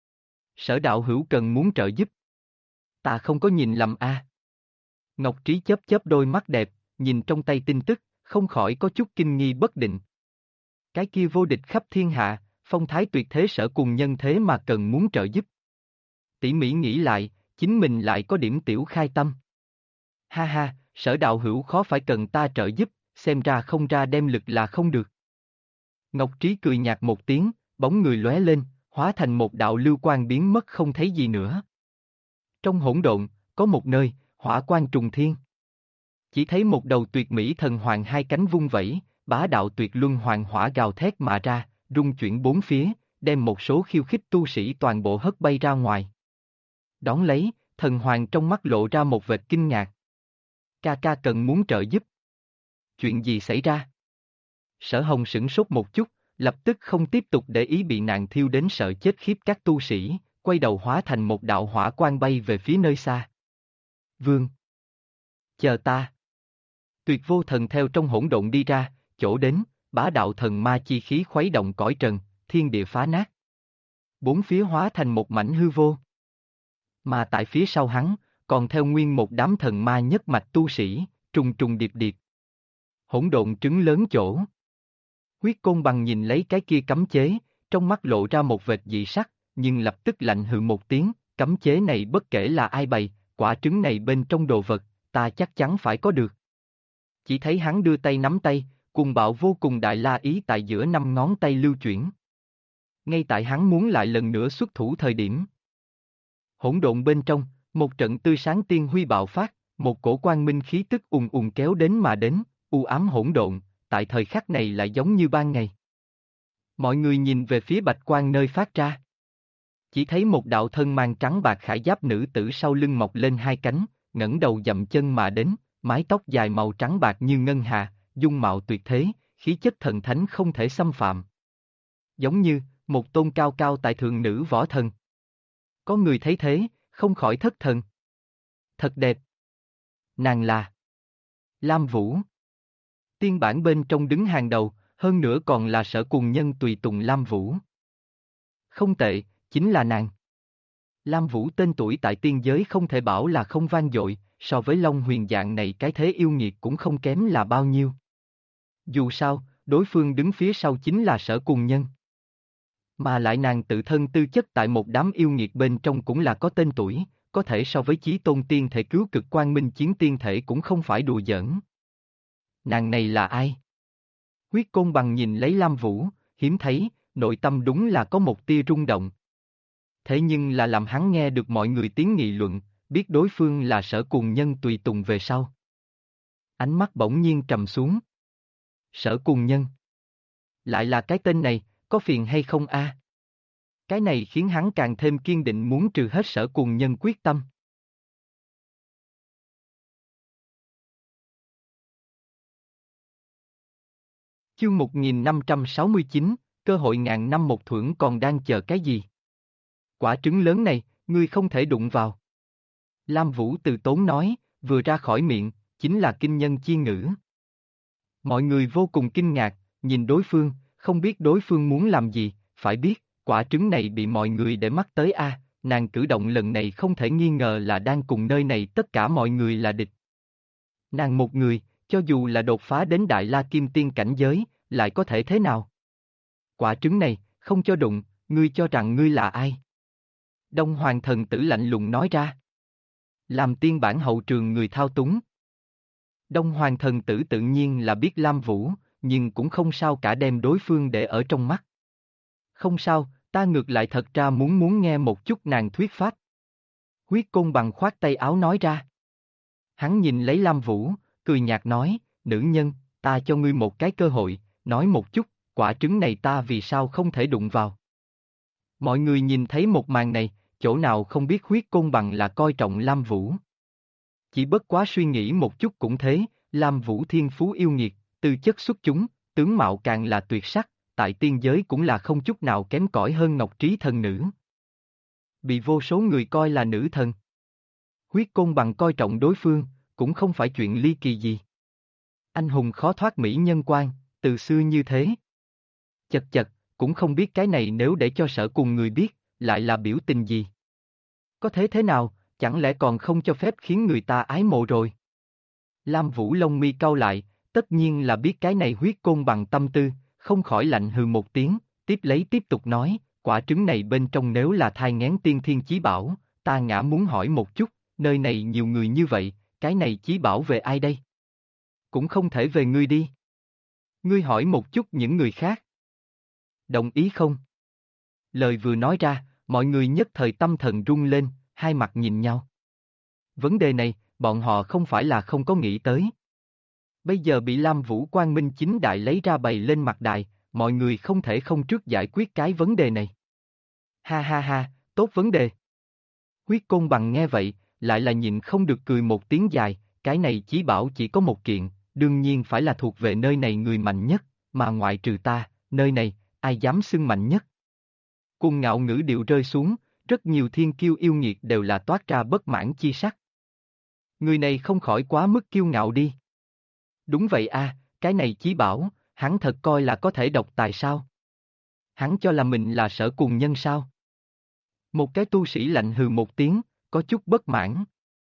Sở đạo hữu cần muốn trợ giúp. Ta không có nhìn lầm Ngọc Trí chớp chớp đôi mắt đẹp, nhìn trong tay tin tức, không khỏi có chút kinh nghi bất định. Cái kia vô địch khắp thiên hạ, phong thái tuyệt thế Sở Cùng Nhân thế mà cần muốn trợ giúp. Tỉ mỉ nghĩ lại, chính mình lại có điểm tiểu khai tâm. Ha ha, Sở đạo hữu khó phải cần ta trợ giúp, xem ra không ra đem lực là không được. Ngọc Trí cười nhạt một tiếng, bóng người lóe lên, hóa thành một đạo lưu quang biến mất không thấy gì nữa. Trong hỗn độn, có một nơi, hỏa quang trùng thiên. Chỉ thấy một đầu tuyệt mỹ thần hoàng hai cánh vung vẩy, bá đạo tuyệt luân hoàng hỏa gào thét mà ra, rung chuyển bốn phía, đem một số khiêu khích tu sĩ toàn bộ hất bay ra ngoài. Đón lấy, thần hoàng trong mắt lộ ra một vệt kinh ngạc. ca ca cần muốn trợ giúp. Chuyện gì xảy ra? Sở Hồng sửng sốt một chút, lập tức không tiếp tục để ý bị nàng thiêu đến sợ chết khiếp các tu sĩ, quay đầu hóa thành một đạo hỏa quang bay về phía nơi xa. Vương! Chờ ta! Tuyệt vô thần theo trong hỗn độn đi ra, chỗ đến, bá đạo thần ma chi khí khuấy động cõi trần, thiên địa phá nát. Bốn phía hóa thành một mảnh hư vô. Mà tại phía sau hắn, còn theo nguyên một đám thần ma nhất mạch tu sĩ, trùng trùng điệp điệp. Hỗn độn trứng lớn chỗ. Huyết Côn Bằng nhìn lấy cái kia cấm chế, trong mắt lộ ra một vệt dị sắc, nhưng lập tức lạnh hừ một tiếng, cấm chế này bất kể là ai bày, quả trứng này bên trong đồ vật, ta chắc chắn phải có được. Chỉ thấy hắn đưa tay nắm tay, cuồng bạo vô cùng đại la ý tại giữa năm ngón tay lưu chuyển. Ngay tại hắn muốn lại lần nữa xuất thủ thời điểm. Hỗn độn bên trong, một trận tươi sáng tiên huy bạo phát, một cổ quang minh khí tức ùn ùn kéo đến mà đến, u ám hỗn độn, tại thời khắc này lại giống như ban ngày. Mọi người nhìn về phía bạch quang nơi phát ra. Chỉ thấy một đạo thân mang trắng bạc khải giáp nữ tử sau lưng mọc lên hai cánh, ngẩng đầu dậm chân mà đến, mái tóc dài màu trắng bạc như ngân hà, dung mạo tuyệt thế, khí chất thần thánh không thể xâm phạm. Giống như một tôn cao cao tại thượng nữ võ thần. Có người thấy thế, không khỏi thất thần. Thật đẹp. Nàng là Lam Vũ. Tiên bản bên trong đứng hàng đầu, hơn nữa còn là sở cùng nhân tùy tùng Lam Vũ. Không tệ, chính là nàng. Lam Vũ tên tuổi tại tiên giới không thể bảo là không vang dội, so với Long Huyền dạng này cái thế yêu nghiệt cũng không kém là bao nhiêu. Dù sao, đối phương đứng phía sau chính là sở cùng nhân. Mà lại nàng tự thân tư chất tại một đám yêu nghiệt bên trong cũng là có tên tuổi, có thể so với chí tôn tiên thể cứu cực quang minh chiến tiên thể cũng không phải đùa giỡn. Nàng này là ai? Huyết Côn Bằng nhìn lấy Lam Vũ, hiếm thấy, nội tâm đúng là có một tia rung động. Thế nhưng là làm hắn nghe được mọi người tiếng nghị luận, biết đối phương là sở cùng nhân tùy tùng về sau. Ánh mắt bỗng nhiên trầm xuống. Sở cùng nhân. Lại là cái tên này, có phiền hay không a? Cái này khiến hắn càng thêm kiên định muốn trừ hết sở cùng nhân quyết tâm. Chương 1569, cơ hội ngàn năm một thưởng còn đang chờ cái gì? Quả trứng lớn này, ngươi không thể đụng vào. Lam Vũ từ tốn nói, vừa ra khỏi miệng, chính là kinh nhân chi ngữ. Mọi người vô cùng kinh ngạc, nhìn đối phương, không biết đối phương muốn làm gì, phải biết, quả trứng này bị mọi người để mắt tới a, nàng cử động lần này không thể nghi ngờ là đang cùng nơi này tất cả mọi người là địch. Nàng một người, cho dù là đột phá đến Đại La Kim Tiên cảnh giới, lại có thể thế nào? Quả trứng này, không cho đụng, ngươi cho rằng ngươi là ai? Đông Hoàng thần tử lạnh lùng nói ra. Làm tiên bản hậu trường người thao túng. Đông Hoàng thần tử tự nhiên là biết Lam Vũ, nhưng cũng không sao cả đem đối phương để ở trong mắt. Không sao, ta ngược lại thật ra muốn nghe một chút nàng thuyết pháp. Huyết Côn Bằng khoát tay áo nói ra. Hắn nhìn lấy Lam Vũ, cười nhạt nói, nữ nhân, ta cho ngươi một cái cơ hội, nói một chút, quả trứng này ta vì sao không thể đụng vào. Mọi người nhìn thấy một màn này, chỗ nào không biết Huyết Côn Bằng là coi trọng Lam Vũ. Chỉ bất quá suy nghĩ một chút cũng thế, Lam Vũ thiên phú yêu nghiệt, tư chất xuất chúng, tướng mạo càng là tuyệt sắc, tại tiên giới cũng là không chút nào kém cỏi hơn Ngọc Trí thần nữ. Bị vô số người coi là nữ thần. Huyết Côn Bằng coi trọng đối phương, cũng không phải chuyện ly kỳ gì. Anh hùng khó thoát mỹ nhân quan, từ xưa như thế. Chật chật, cũng không biết cái này nếu để cho sở cùng người biết, lại là biểu tình gì. Có thế thế nào, chẳng lẽ còn không cho phép khiến người ta ái mộ rồi? Lam Vũ lông mi cau lại, tất nhiên là biết cái này Huyết Côn Bằng tâm tư, không khỏi lạnh hừ một tiếng, tiếp tục nói, quả trứng này bên trong nếu là thai nghén tiên thiên chí bảo, ta ngã muốn hỏi một chút, nơi này nhiều người như vậy, cái này chí bảo về ai đây? Cũng không thể về ngươi đi. Ngươi hỏi một chút những người khác. Đồng ý không? Lời vừa nói ra, mọi người nhất thời tâm thần rung lên, hai mặt nhìn nhau. Vấn đề này, bọn họ không phải là không có nghĩ tới. Bây giờ bị Lam Vũ Quang Minh chính đại lấy ra bày lên mặt đài, mọi người không thể không trước giải quyết cái vấn đề này. Ha ha ha, tốt vấn đề. Huyết Côn Bằng nghe vậy, lại là nhịn không được cười một tiếng dài, cái này chí bảo chỉ có một kiện, đương nhiên phải là thuộc về nơi này người mạnh nhất, mà ngoại trừ ta, nơi này, ai dám xưng mạnh nhất. Cuồng ngạo ngữ điệu rơi xuống, rất nhiều thiên kiêu yêu nghiệt đều là toát ra bất mãn chi sắc. Người này không khỏi quá mức kiêu ngạo đi. Đúng vậy a, cái này chí bảo, hắn thật coi là có thể độc tài sao? Hắn cho là mình là Sở Cùng Nhân sao? Một cái tu sĩ lạnh hừ một tiếng, có chút bất mãn.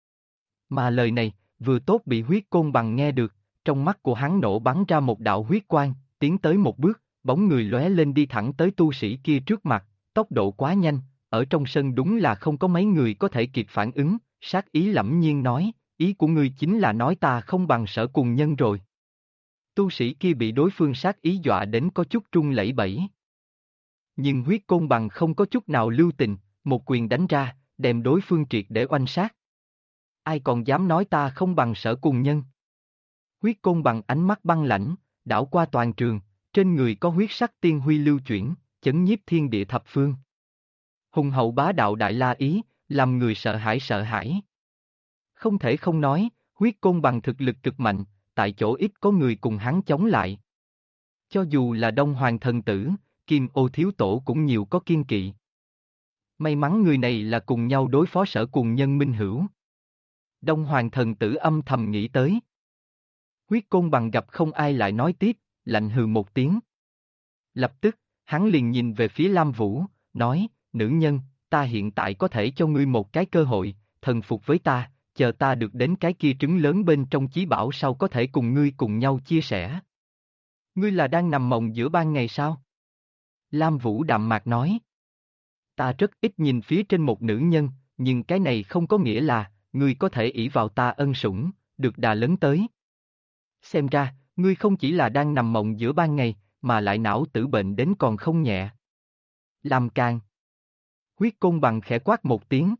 Mà lời này, vừa tốt bị huyết côn bằng nghe được, trong mắt của hắn nổ bắn ra một đạo huyết quang, tiến tới một bước, bóng người lóe lên đi thẳng tới tu sĩ kia trước mặt, tốc độ quá nhanh, ở trong sân đúng là không có mấy người có thể kịp phản ứng, sát ý lẫm nhiên nói, ý của ngươi chính là nói ta không bằng Sở Cùng Nhân rồi. Tu sĩ kia bị đối phương sát ý dọa đến có chút run lẩy bẩy. Nhưng huyết côn bằng không có chút nào lưu tình, một quyền đánh ra, đem đối phương triệt để oanh sát. Ai còn dám nói ta không bằng Sở Cùng Nhân? Huyết côn bằng ánh mắt băng lãnh, đảo qua toàn trường, trên người có huyết sắc tiên huy lưu chuyển, chấn nhiếp thiên địa thập phương. Hùng hậu bá đạo đại la ý, làm người sợ hãi sợ hãi. Không thể không nói, huyết côn bằng thực lực cực mạnh, tại chỗ ít có người cùng hắn chống lại. Cho dù là Đông Hoàng thần tử, Kim Ô thiếu tổ cũng nhiều có kiên kỵ. May mắn người này là cùng nhau đối phó Sở Cùng Nhân minh hữu. Đông Hoàng thần tử âm thầm nghĩ tới. Huyết côn bằng gặp không ai lại nói tiếp, lạnh hừ một tiếng. Lập tức, hắn liền nhìn về phía Lam Vũ, nói, nữ nhân, ta hiện tại có thể cho ngươi một cái cơ hội, thần phục với ta, chờ ta được đến cái kia trứng lớn bên trong chí bảo sau có thể cùng ngươi cùng nhau chia sẻ. Ngươi là đang nằm mộng giữa ban ngày sao? Lam Vũ đạm mạc nói. Ta rất ít nhìn phía trên một nữ nhân, nhưng cái này không có nghĩa là, ngươi có thể ỷ vào ta ân sủng, được đà lớn tới. Xem ra, ngươi không chỉ là đang nằm mộng giữa ban ngày, mà lại não tử bệnh đến còn không nhẹ. Làm càng. Huyết côn bằng khẽ quát một tiếng.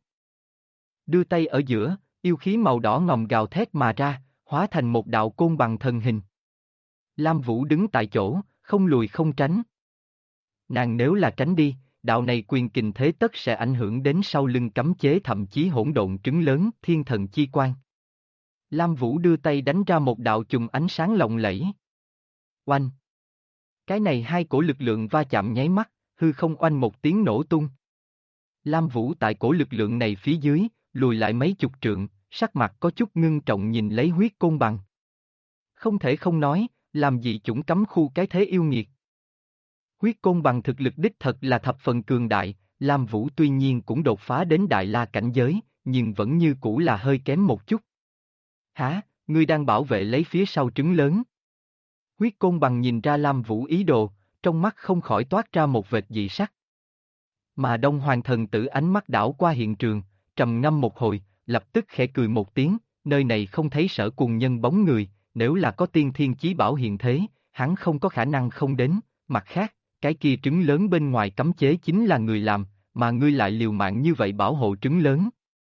Đưa tay ở giữa, yêu khí màu đỏ ngòm gào thét mà ra, hóa thành một đạo côn bằng thần hình. Lam Vũ đứng tại chỗ, không lùi không tránh. Nàng nếu là tránh đi, đạo này quyền kình thế tất sẽ ảnh hưởng đến sau lưng cấm chế thậm chí hỗn độn trứng lớn thiên thần chi quan. Lam Vũ đưa tay đánh ra một đạo chùm ánh sáng lộng lẫy. Oanh! Cái này hai cổ lực lượng va chạm nháy mắt, hư không oanh một tiếng nổ tung. Lam Vũ tại cổ lực lượng này phía dưới, lùi lại mấy chục trượng, sắc mặt có chút ngưng trọng nhìn lấy huyết côn bằng. Không thể không nói, làm gì chủng cấm khu cái thế yêu nghiệt. Huyết côn bằng thực lực đích thật là thập phần cường đại, Lam Vũ tuy nhiên cũng đột phá đến đại la cảnh giới, nhưng vẫn như cũ là hơi kém một chút. Hả, ngươi đang bảo vệ lấy phía sau trứng lớn. Huyết côn bằng nhìn ra Lam Vũ ý đồ, trong mắt không khỏi toát ra một vệt dị sắc. Mà Đông Hoàng thần tử ánh mắt đảo qua hiện trường, trầm ngâm một hồi, lập tức khẽ cười một tiếng, nơi này không thấy Sở Cùng Nhân bóng người, nếu là có tiên thiên chí bảo hiện thế, hắn không có khả năng không đến, mặt khác, cái kia trứng lớn bên ngoài cấm chế chính là người làm, mà ngươi lại liều mạng như vậy bảo hộ trứng lớn.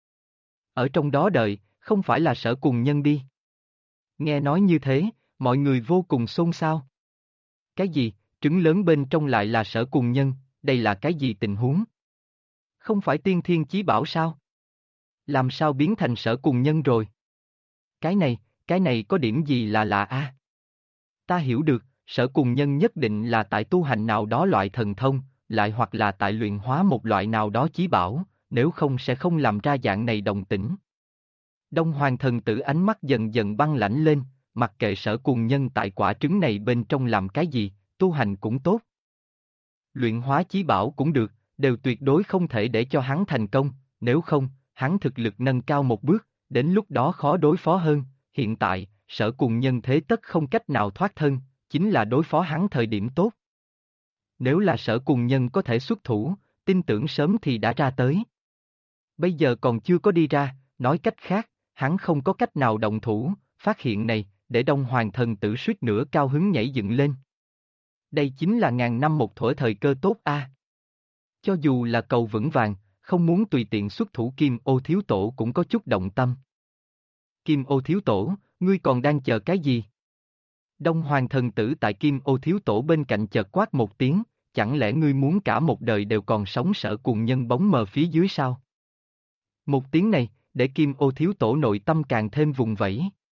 Ở trong đó đợi, không phải là Sở Cùng Nhân đi. Nghe nói như thế, mọi người vô cùng xôn xao. Cái gì, trứng lớn bên trong lại là Sở Cùng Nhân, đây là cái gì tình huống? Không phải tiên thiên chí bảo sao? Làm sao biến thành Sở Cùng Nhân rồi? Cái này có điểm gì là lạ a? Ta hiểu được, Sở Cùng Nhân nhất định là tại tu hành nào đó loại thần thông, lại hoặc là tại luyện hóa một loại nào đó chí bảo, nếu không sẽ không làm ra dạng này đồng tĩnh. Đông Hoàng thần tử ánh mắt dần dần băng lãnh lên, mặc kệ Sở Cùng Nhân tại quả trứng này bên trong làm cái gì, tu hành cũng tốt. Luyện hóa chí bảo cũng được, đều tuyệt đối không thể để cho hắn thành công, nếu không, hắn thực lực nâng cao một bước, đến lúc đó khó đối phó hơn, hiện tại, Sở Cùng Nhân thế tất không cách nào thoát thân, chính là đối phó hắn thời điểm tốt. Nếu là Sở Cùng Nhân có thể xuất thủ, tin tưởng sớm thì đã ra tới. Bây giờ còn chưa có đi ra, nói cách khác, hắn không có cách nào động thủ, phát hiện này, để Đông Hoàng thần tử suýt nữa cao hứng nhảy dựng lên. Đây chính là ngàn năm một thuở thời cơ tốt a. Cho dù là cầu vững vàng, không muốn tùy tiện xuất thủ Kim Ô thiếu tổ cũng có chút động tâm. Kim Ô thiếu tổ, ngươi còn đang chờ cái gì? Đông Hoàng thần tử tại Kim Ô thiếu tổ bên cạnh chợt quát một tiếng, chẳng lẽ ngươi muốn cả một đời đều còn sống Sở Cùng Nhân bóng mờ phía dưới sao? Một tiếng này, để Kim Ô thiếu tổ nội tâm càng thêm vùng vẫy.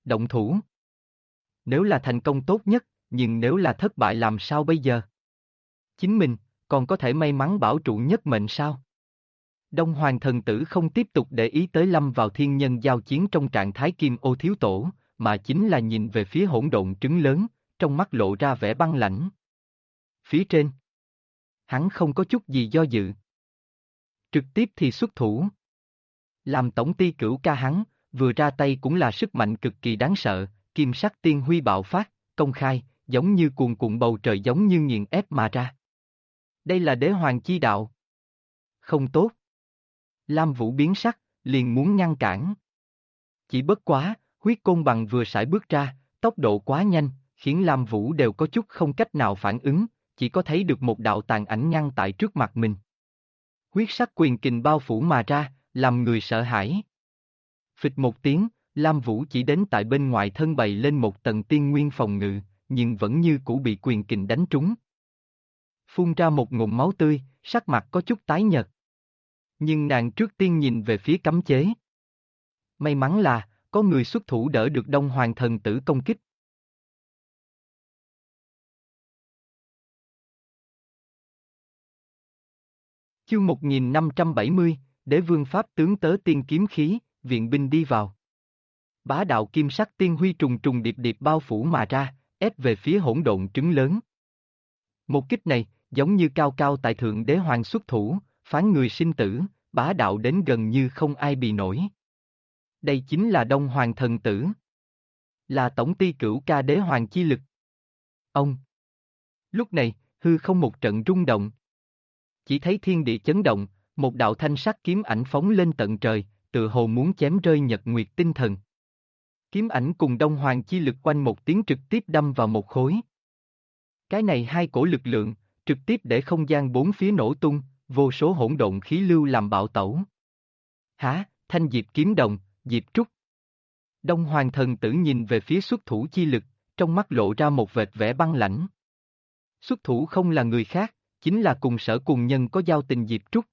Động thủ. Nếu là thành công tốt nhất, nhưng nếu là thất bại làm sao bây giờ? Chính mình, còn có thể may mắn bảo trụ nhất mệnh sao? Đông Hoàng thần tử không tiếp tục để ý tới lâm vào thiên nhân giao chiến trong trạng thái kim ô thiếu tổ, mà chính là nhìn về phía hỗn độn trứng lớn, trong mắt lộ ra vẻ băng lãnh. Phía trên, hắn không có chút gì do dự. Trực tiếp thì xuất thủ. Làm tổng ty cửu ca hắn, vừa ra tay cũng là sức mạnh cực kỳ đáng sợ, kim sắc tiên huy bạo phát, công khai, giống như cuồn cuộn bầu trời giống như nghiền ép mà ra. Đây là đế hoàng chi đạo. Không tốt. Lam Vũ biến sắc, liền muốn ngăn cản. Chỉ bất quá, huyết côn bằng vừa sải bước ra, tốc độ quá nhanh, khiến Lam Vũ đều có chút không cách nào phản ứng, chỉ có thấy được một đạo tàn ảnh ngăn tại trước mặt mình. Huyết sắc quyền kình bao phủ mà ra, làm người sợ hãi. Phịch một tiếng, Lam Vũ chỉ đến tại bên ngoài thân bày lên một tầng tiên nguyên phòng ngự, nhưng vẫn như cũ bị quyền kình đánh trúng. Phun ra một ngụm máu tươi, sắc mặt có chút tái nhợt. Nhưng nàng trước tiên nhìn về phía cấm chế. May mắn là, có người xuất thủ đỡ được Đông Hoàng thần tử công kích. Chương 1570, Đế vương Pháp tướng tớ tiên kiếm khí, viện binh đi vào. Bá đạo kim sắc tiên huy trùng trùng điệp điệp bao phủ mà ra, ép về phía hỗn độn trứng lớn. Một kích này, giống như cao cao tại thượng đế hoàng xuất thủ, phán người sinh tử, bá đạo đến gần như không ai bì nổi. Đây chính là Đông Hoàng thần tử. Là tổng ty cửu ca đế hoàng chi lực. Ông. Lúc này, hư không một trận rung động. Chỉ thấy thiên địa chấn động, một đạo thanh sắc kiếm ảnh phóng lên tận trời, tự hồ muốn chém rơi nhật nguyệt tinh thần. Kiếm ảnh cùng Đông Hoàng chi lực quanh một tiếng trực tiếp đâm vào một khối. Cái này hai cổ lực lượng, trực tiếp để không gian bốn phía nổ tung, vô số hỗn độn khí lưu làm bạo tẩu. Hả, thanh diệp kiếm đồng, diệp trúc. Đông Hoàng thần tử nhìn về phía xuất thủ chi lực, trong mắt lộ ra một vệt vẻ băng lãnh. Xuất thủ không là người khác, chính là cùng sở cùng nhân có giao tình diệp trúc.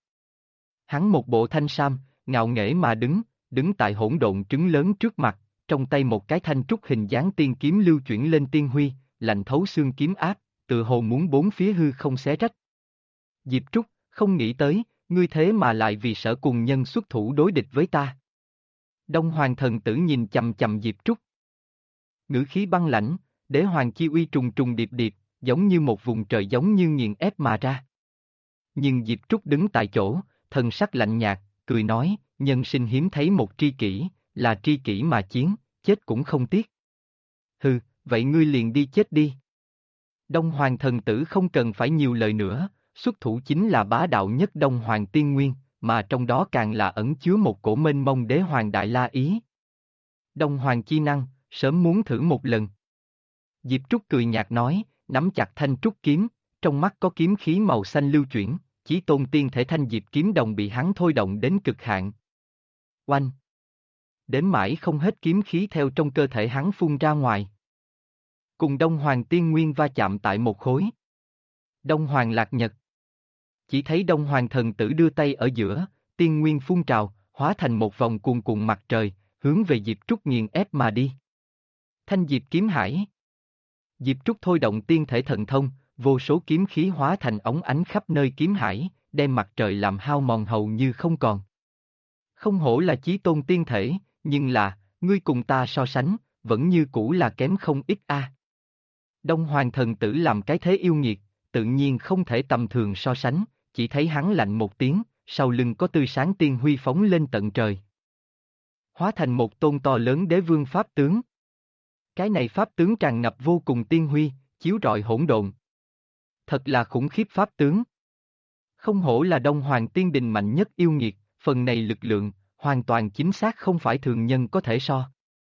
Hắn một bộ thanh sam, ngạo nghễ mà đứng tại hỗn độn trứng lớn trước mặt, trong tay một cái thanh trúc hình dáng tiên kiếm lưu chuyển lên tiên huy, lạnh thấu xương kiếm áp, tự hồ muốn bốn phía hư không xé rách. Diệp Trúc, không nghĩ tới, ngươi thế mà lại vì sở cùng nhân xuất thủ đối địch với ta. Đông Hoàng thần tử nhìn chầm chầm Diệp Trúc. Ngữ khí băng lãnh, đế hoàng chi uy trùng trùng điệp điệp, giống như một vùng trời giống như nghiền ép mà ra. Nhưng Diệp Trúc đứng tại chỗ, thần sắc lạnh nhạt, cười nói, nhân sinh hiếm thấy một tri kỷ, là tri kỷ mà chiến, chết cũng không tiếc. Hừ, vậy ngươi liền đi chết đi. Đông Hoàng thần tử không cần phải nhiều lời nữa, xuất thủ chính là bá đạo nhất Đông Hoàng tiên nguyên, mà trong đó càng là ẩn chứa một cổ mênh mông đế hoàng đại la ý. Đông Hoàng chi năng, sớm muốn thử một lần. Diệp Trúc cười nhạt nói, nắm chặt thanh trúc kiếm, trong mắt có kiếm khí màu xanh lưu chuyển, chí tôn tiên thể thanh diệp kiếm đồng bị hắn thôi động đến cực hạn. Oanh! Đến mãi không hết kiếm khí theo trong cơ thể hắn phun ra ngoài. Cùng Đông Hoàng tiên nguyên va chạm tại một khối. Đông Hoàng lạc nhật. Chỉ thấy Đông Hoàng thần tử đưa tay ở giữa, tiên nguyên phun trào, hóa thành một vòng cuồn cuộn mặt trời, hướng về Diệp Trúc nghiền ép mà đi. Thanh diệp kiếm hải. Diệp Trúc thôi động tiên thể thần thông, vô số kiếm khí hóa thành ống ánh khắp nơi kiếm hải, đem mặt trời làm hao mòn hầu như không còn. Không hổ là chí tôn tiên thể, nhưng là, ngươi cùng ta so sánh, vẫn như cũ là kém không ít a. Đông Hoàng thần tử làm cái thế yêu nghiệt, tự nhiên không thể tầm thường so sánh, chỉ thấy hắn lạnh một tiếng, sau lưng có tươi sáng tiên huy phóng lên tận trời. Hóa thành một tôn to lớn đế vương pháp tướng. Cái này pháp tướng tràn ngập vô cùng tiên huy, chiếu rọi hỗn độn. Thật là khủng khiếp pháp tướng. Không hổ là Đông Hoàng tiên đình mạnh nhất yêu nghiệt, phần này lực lượng, hoàn toàn chính xác không phải thường nhân có thể so.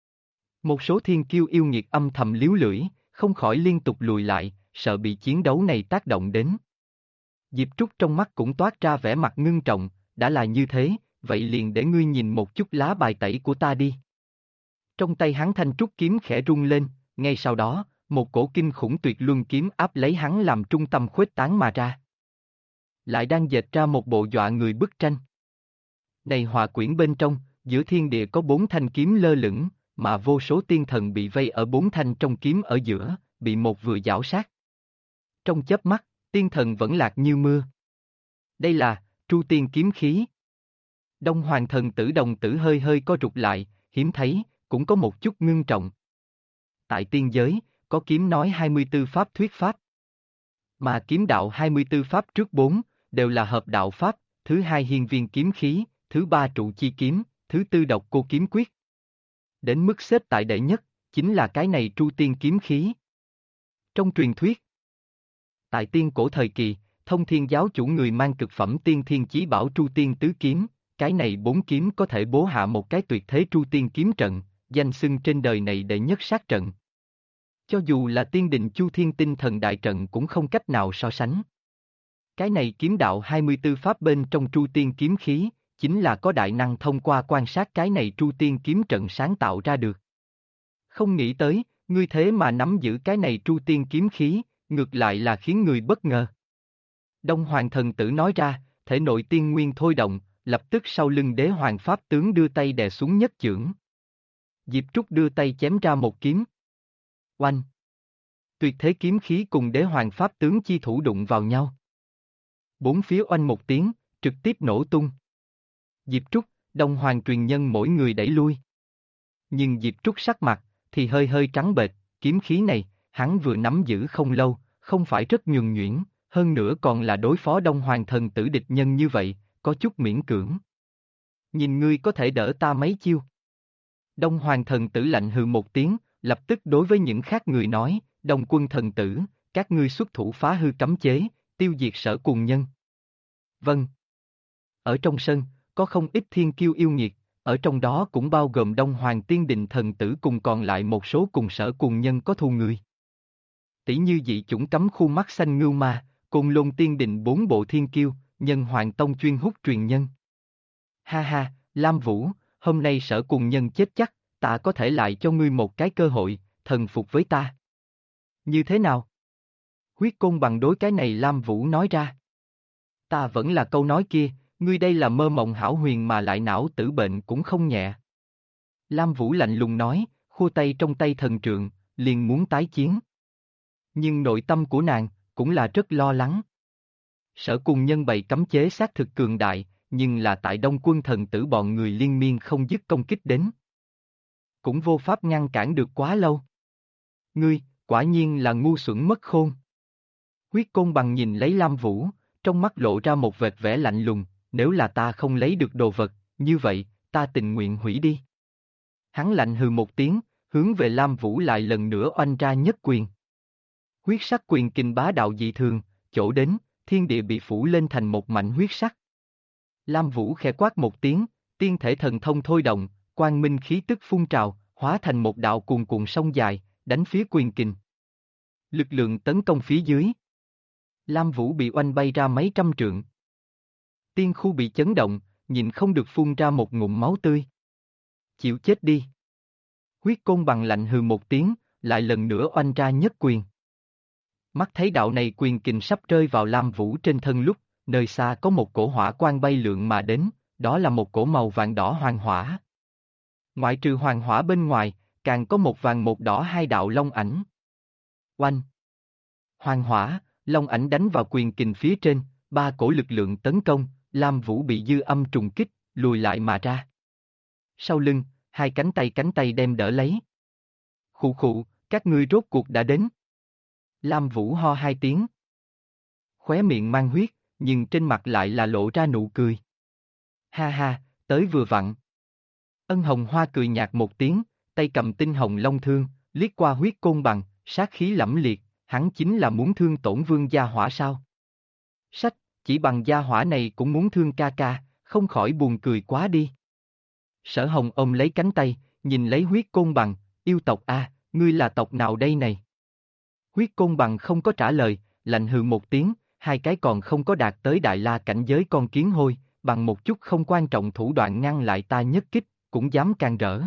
Một số thiên kiêu yêu nghiệt âm thầm líu lưỡi, không khỏi liên tục lùi lại, sợ bị chiến đấu này tác động đến. Diệp Trúc trong mắt cũng toát ra vẻ mặt ngưng trọng, đã là như thế, vậy liền để ngươi nhìn một chút lá bài tẩy của ta đi. Trong tay hắn thanh trúc kiếm khẽ rung lên, ngay sau đó, một cổ kinh khủng tuyệt luân kiếm áp lấy hắn làm trung tâm khuếch tán mà ra. Lại đang dệt ra một bộ dọa người bức tranh. Này họa quyển bên trong, giữa thiên địa có 4 thanh kiếm lơ lửng, mà vô số tiên thần bị vây ở 4 thanh trong kiếm ở giữa, bị một vừa giảo sát. Trong chớp mắt, tiên thần vẫn lạc như mưa. Đây là Tru Tiên kiếm khí. Đông Hoàng thần tử đồng tử hơi hơi co rụt lại, hiếm thấy, cũng có một chút ngưng trọng. Tại tiên giới, có kiếm nói 24 pháp thuyết pháp. Mà kiếm đạo 24 pháp trước 4, đều là hợp đạo pháp, thứ hai hiên viên kiếm khí, thứ ba trụ chi kiếm, thứ tư độc cô kiếm quyết. Đến mức xếp tại đệ nhất, chính là cái này Tru Tiên kiếm khí. Trong truyền thuyết, tại tiên cổ thời kỳ, Thông Thiên giáo chủ người mang cực phẩm tiên thiên chí bảo Tru Tiên tứ kiếm, cái này 4 kiếm có thể bố hạ một cái tuyệt thế Tru Tiên kiếm trận, danh xưng trên đời này đệ nhất sát trận. Cho dù là tiên định Chu Thiên Tinh Thần đại trận cũng không cách nào so sánh. Cái này kiếm đạo 24 pháp bên trong Tru Tiên kiếm khí, chính là có đại năng thông qua quan sát cái này Tru Tiên kiếm trận sáng tạo ra được. Không nghĩ tới, ngươi thế mà nắm giữ cái này Tru Tiên kiếm khí, ngược lại là khiến người bất ngờ. Đông Hoàng thần tử nói ra, thể nội tiên nguyên thôi động, lập tức sau lưng đế hoàng pháp tướng đưa tay đè xuống nhất chưởng. Diệp Trúc đưa tay chém ra một kiếm. Oanh! Tuyệt thế kiếm khí cùng đế hoàng pháp tướng chi thủ đụng vào nhau. Bốn phía oanh một tiếng, trực tiếp nổ tung. Diệp Trúc, Đông Hoàng truyền nhân mỗi người đẩy lui. Nhưng Diệp Trúc sắc mặt, thì hơi hơi trắng bệch, kiếm khí này, hắn vừa nắm giữ không lâu, không phải rất nhuần nhuyễn, hơn nữa còn là đối phó Đông Hoàng thần tử địch nhân như vậy, có chút miễn cưỡng. Nhìn ngươi có thể đỡ ta mấy chiêu. Đông Hoàng thần tử lạnh hừ một tiếng, lập tức đối với những khác người nói, Đông Quân thần tử, các ngươi xuất thủ phá hư cấm chế, tiêu diệt Sở Cùng Nhân. Vâng. Ở trong sân, có không ít thiên kiêu yêu nghiệt, ở trong đó cũng bao gồm Đông Hoàng tiên định thần tử cùng còn lại một số cùng Sở Cùng Nhân có thù người. Tỷ như dị chủng cấm khu mắt xanh ngưu ma, Côn Lôn tiên định 4 bộ thiên kiêu, Nhân Hoàng tông chuyên hút truyền nhân. Ha ha, Lam Vũ, hôm nay Sở Cùng Nhân chết chắc, ta có thể lại cho ngươi một cái cơ hội, thần phục với ta. Như thế nào? Huyết Côn Bằng đối cái này Lam Vũ nói ra. Ta vẫn là câu nói kia, ngươi đây là mơ mộng hão huyền mà lại não tử bệnh cũng không nhẹ. Lam Vũ lạnh lùng nói, khua tay trong tay thần trượng, liền muốn tái chiến. Nhưng nội tâm của nàng, cũng là rất lo lắng. Sở Cùng Nhân bày cấm chế xác thực cường đại, nhưng là tại Đông Quân thần tử bọn người liên miên không dứt công kích đến. Cũng vô pháp ngăn cản được quá lâu. Ngươi, quả nhiên là ngu xuẩn mất khôn. Huyết Côn Bằng nhìn lấy Lam Vũ, trong mắt lộ ra một vệt vẻ lạnh lùng, nếu là ta không lấy được đồ vật, như vậy, ta tình nguyện hủy đi. Hắn lạnh hừ một tiếng, hướng về Lam Vũ lại lần nữa oanh ra nhất quyền. Huyết sắc quyền kình bá đạo dị thường, chỗ đến, thiên địa bị phủ lên thành một mảnh huyết sắc. Lam Vũ khẽ quát một tiếng, tiên thể thần thông thôi động, quang minh khí tức phun trào, hóa thành một đạo cuồn cuộn sông dài, đánh phía quyền kình. Lực lượng tấn công phía dưới. Lam Vũ bị oanh bay ra mấy trăm trượng. Tiên khu bị chấn động, nhìn không được phun ra một ngụm máu tươi. Chịu chết đi. Huyết Côn Bằng lạnh hừ một tiếng, lại lần nữa oanh ra nhất quyền. Mắt thấy đạo này quyền kình sắp rơi vào Lam Vũ trên thân lúc, nơi xa có một cổ hỏa quang bay lượn mà đến, đó là một cổ màu vàng đỏ hoàng hỏa. Ngoại trừ hoàng hỏa bên ngoài, càng có một vàng một đỏ hai đạo long ảnh. Oanh! Hoàng hỏa, long ảnh đánh vào quyền kình phía trên, ba cổ lực lượng tấn công, Lam Vũ bị dư âm trùng kích, lùi lại mà ra. Sau lưng, hai cánh tay đem đỡ lấy. Khụ khụ, các ngươi rốt cuộc đã đến. Lam Vũ ho hai tiếng. Khóe miệng mang huyết, nhưng trên mặt lại là lộ ra nụ cười. Ha ha, tới vừa vặn. Ân Hồng Hoa cười nhạt một tiếng, tay cầm tinh hồng long thương, liếc qua Huyết Côn Bằng, sát khí lẫm liệt, hắn chính là muốn thương tổn Vương gia hỏa sao? Sách, chỉ bằng gia hỏa này cũng muốn thương ca ca, không khỏi buồn cười quá đi. Sở Hồng ôm lấy cánh tay, nhìn lấy Huyết Côn Bằng, yêu tộc a, ngươi là tộc nào đây này? Huyết Côn Bằng không có trả lời, lạnh hừ một tiếng, hai cái còn không có đạt tới đại la cảnh giới con kiến hôi, bằng một chút không quan trọng thủ đoạn ngăn lại ta nhất kích, cũng dám can rỡ.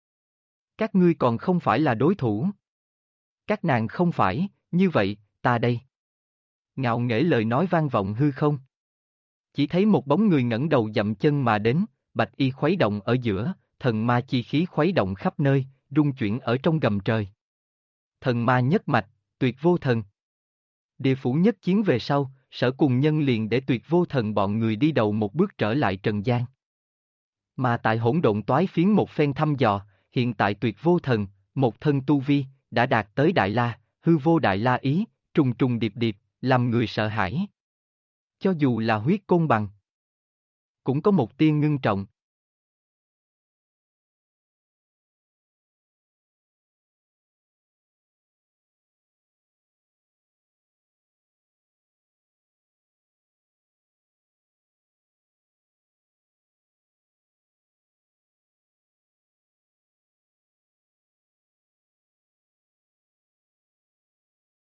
Các ngươi còn không phải là đối thủ. Các nàng không phải, như vậy, ta đây. Ngạo nghễ lời nói vang vọng hư không. Chỉ thấy một bóng người ngẩng đầu dậm chân mà đến, bạch y khuấy động ở giữa, thần ma chi khí khuấy động khắp nơi, rung chuyển ở trong gầm trời. Thần ma nhất mạch, Tuyệt Vô Thần. Địa phủ nhất chiến về sau, Sở Cùng Nhân liền để Tuyệt Vô Thần bọn người đi đầu một bước trở lại trần gian. Mà tại hỗn độn toái phiến một phen thăm dò, hiện tại Tuyệt Vô Thần, một thân tu vi, đã đạt tới Đại La, hư vô Đại La ý, trùng trùng điệp điệp, làm người sợ hãi. Cho dù là huyết côn bằng, cũng có một tia ngưng trọng,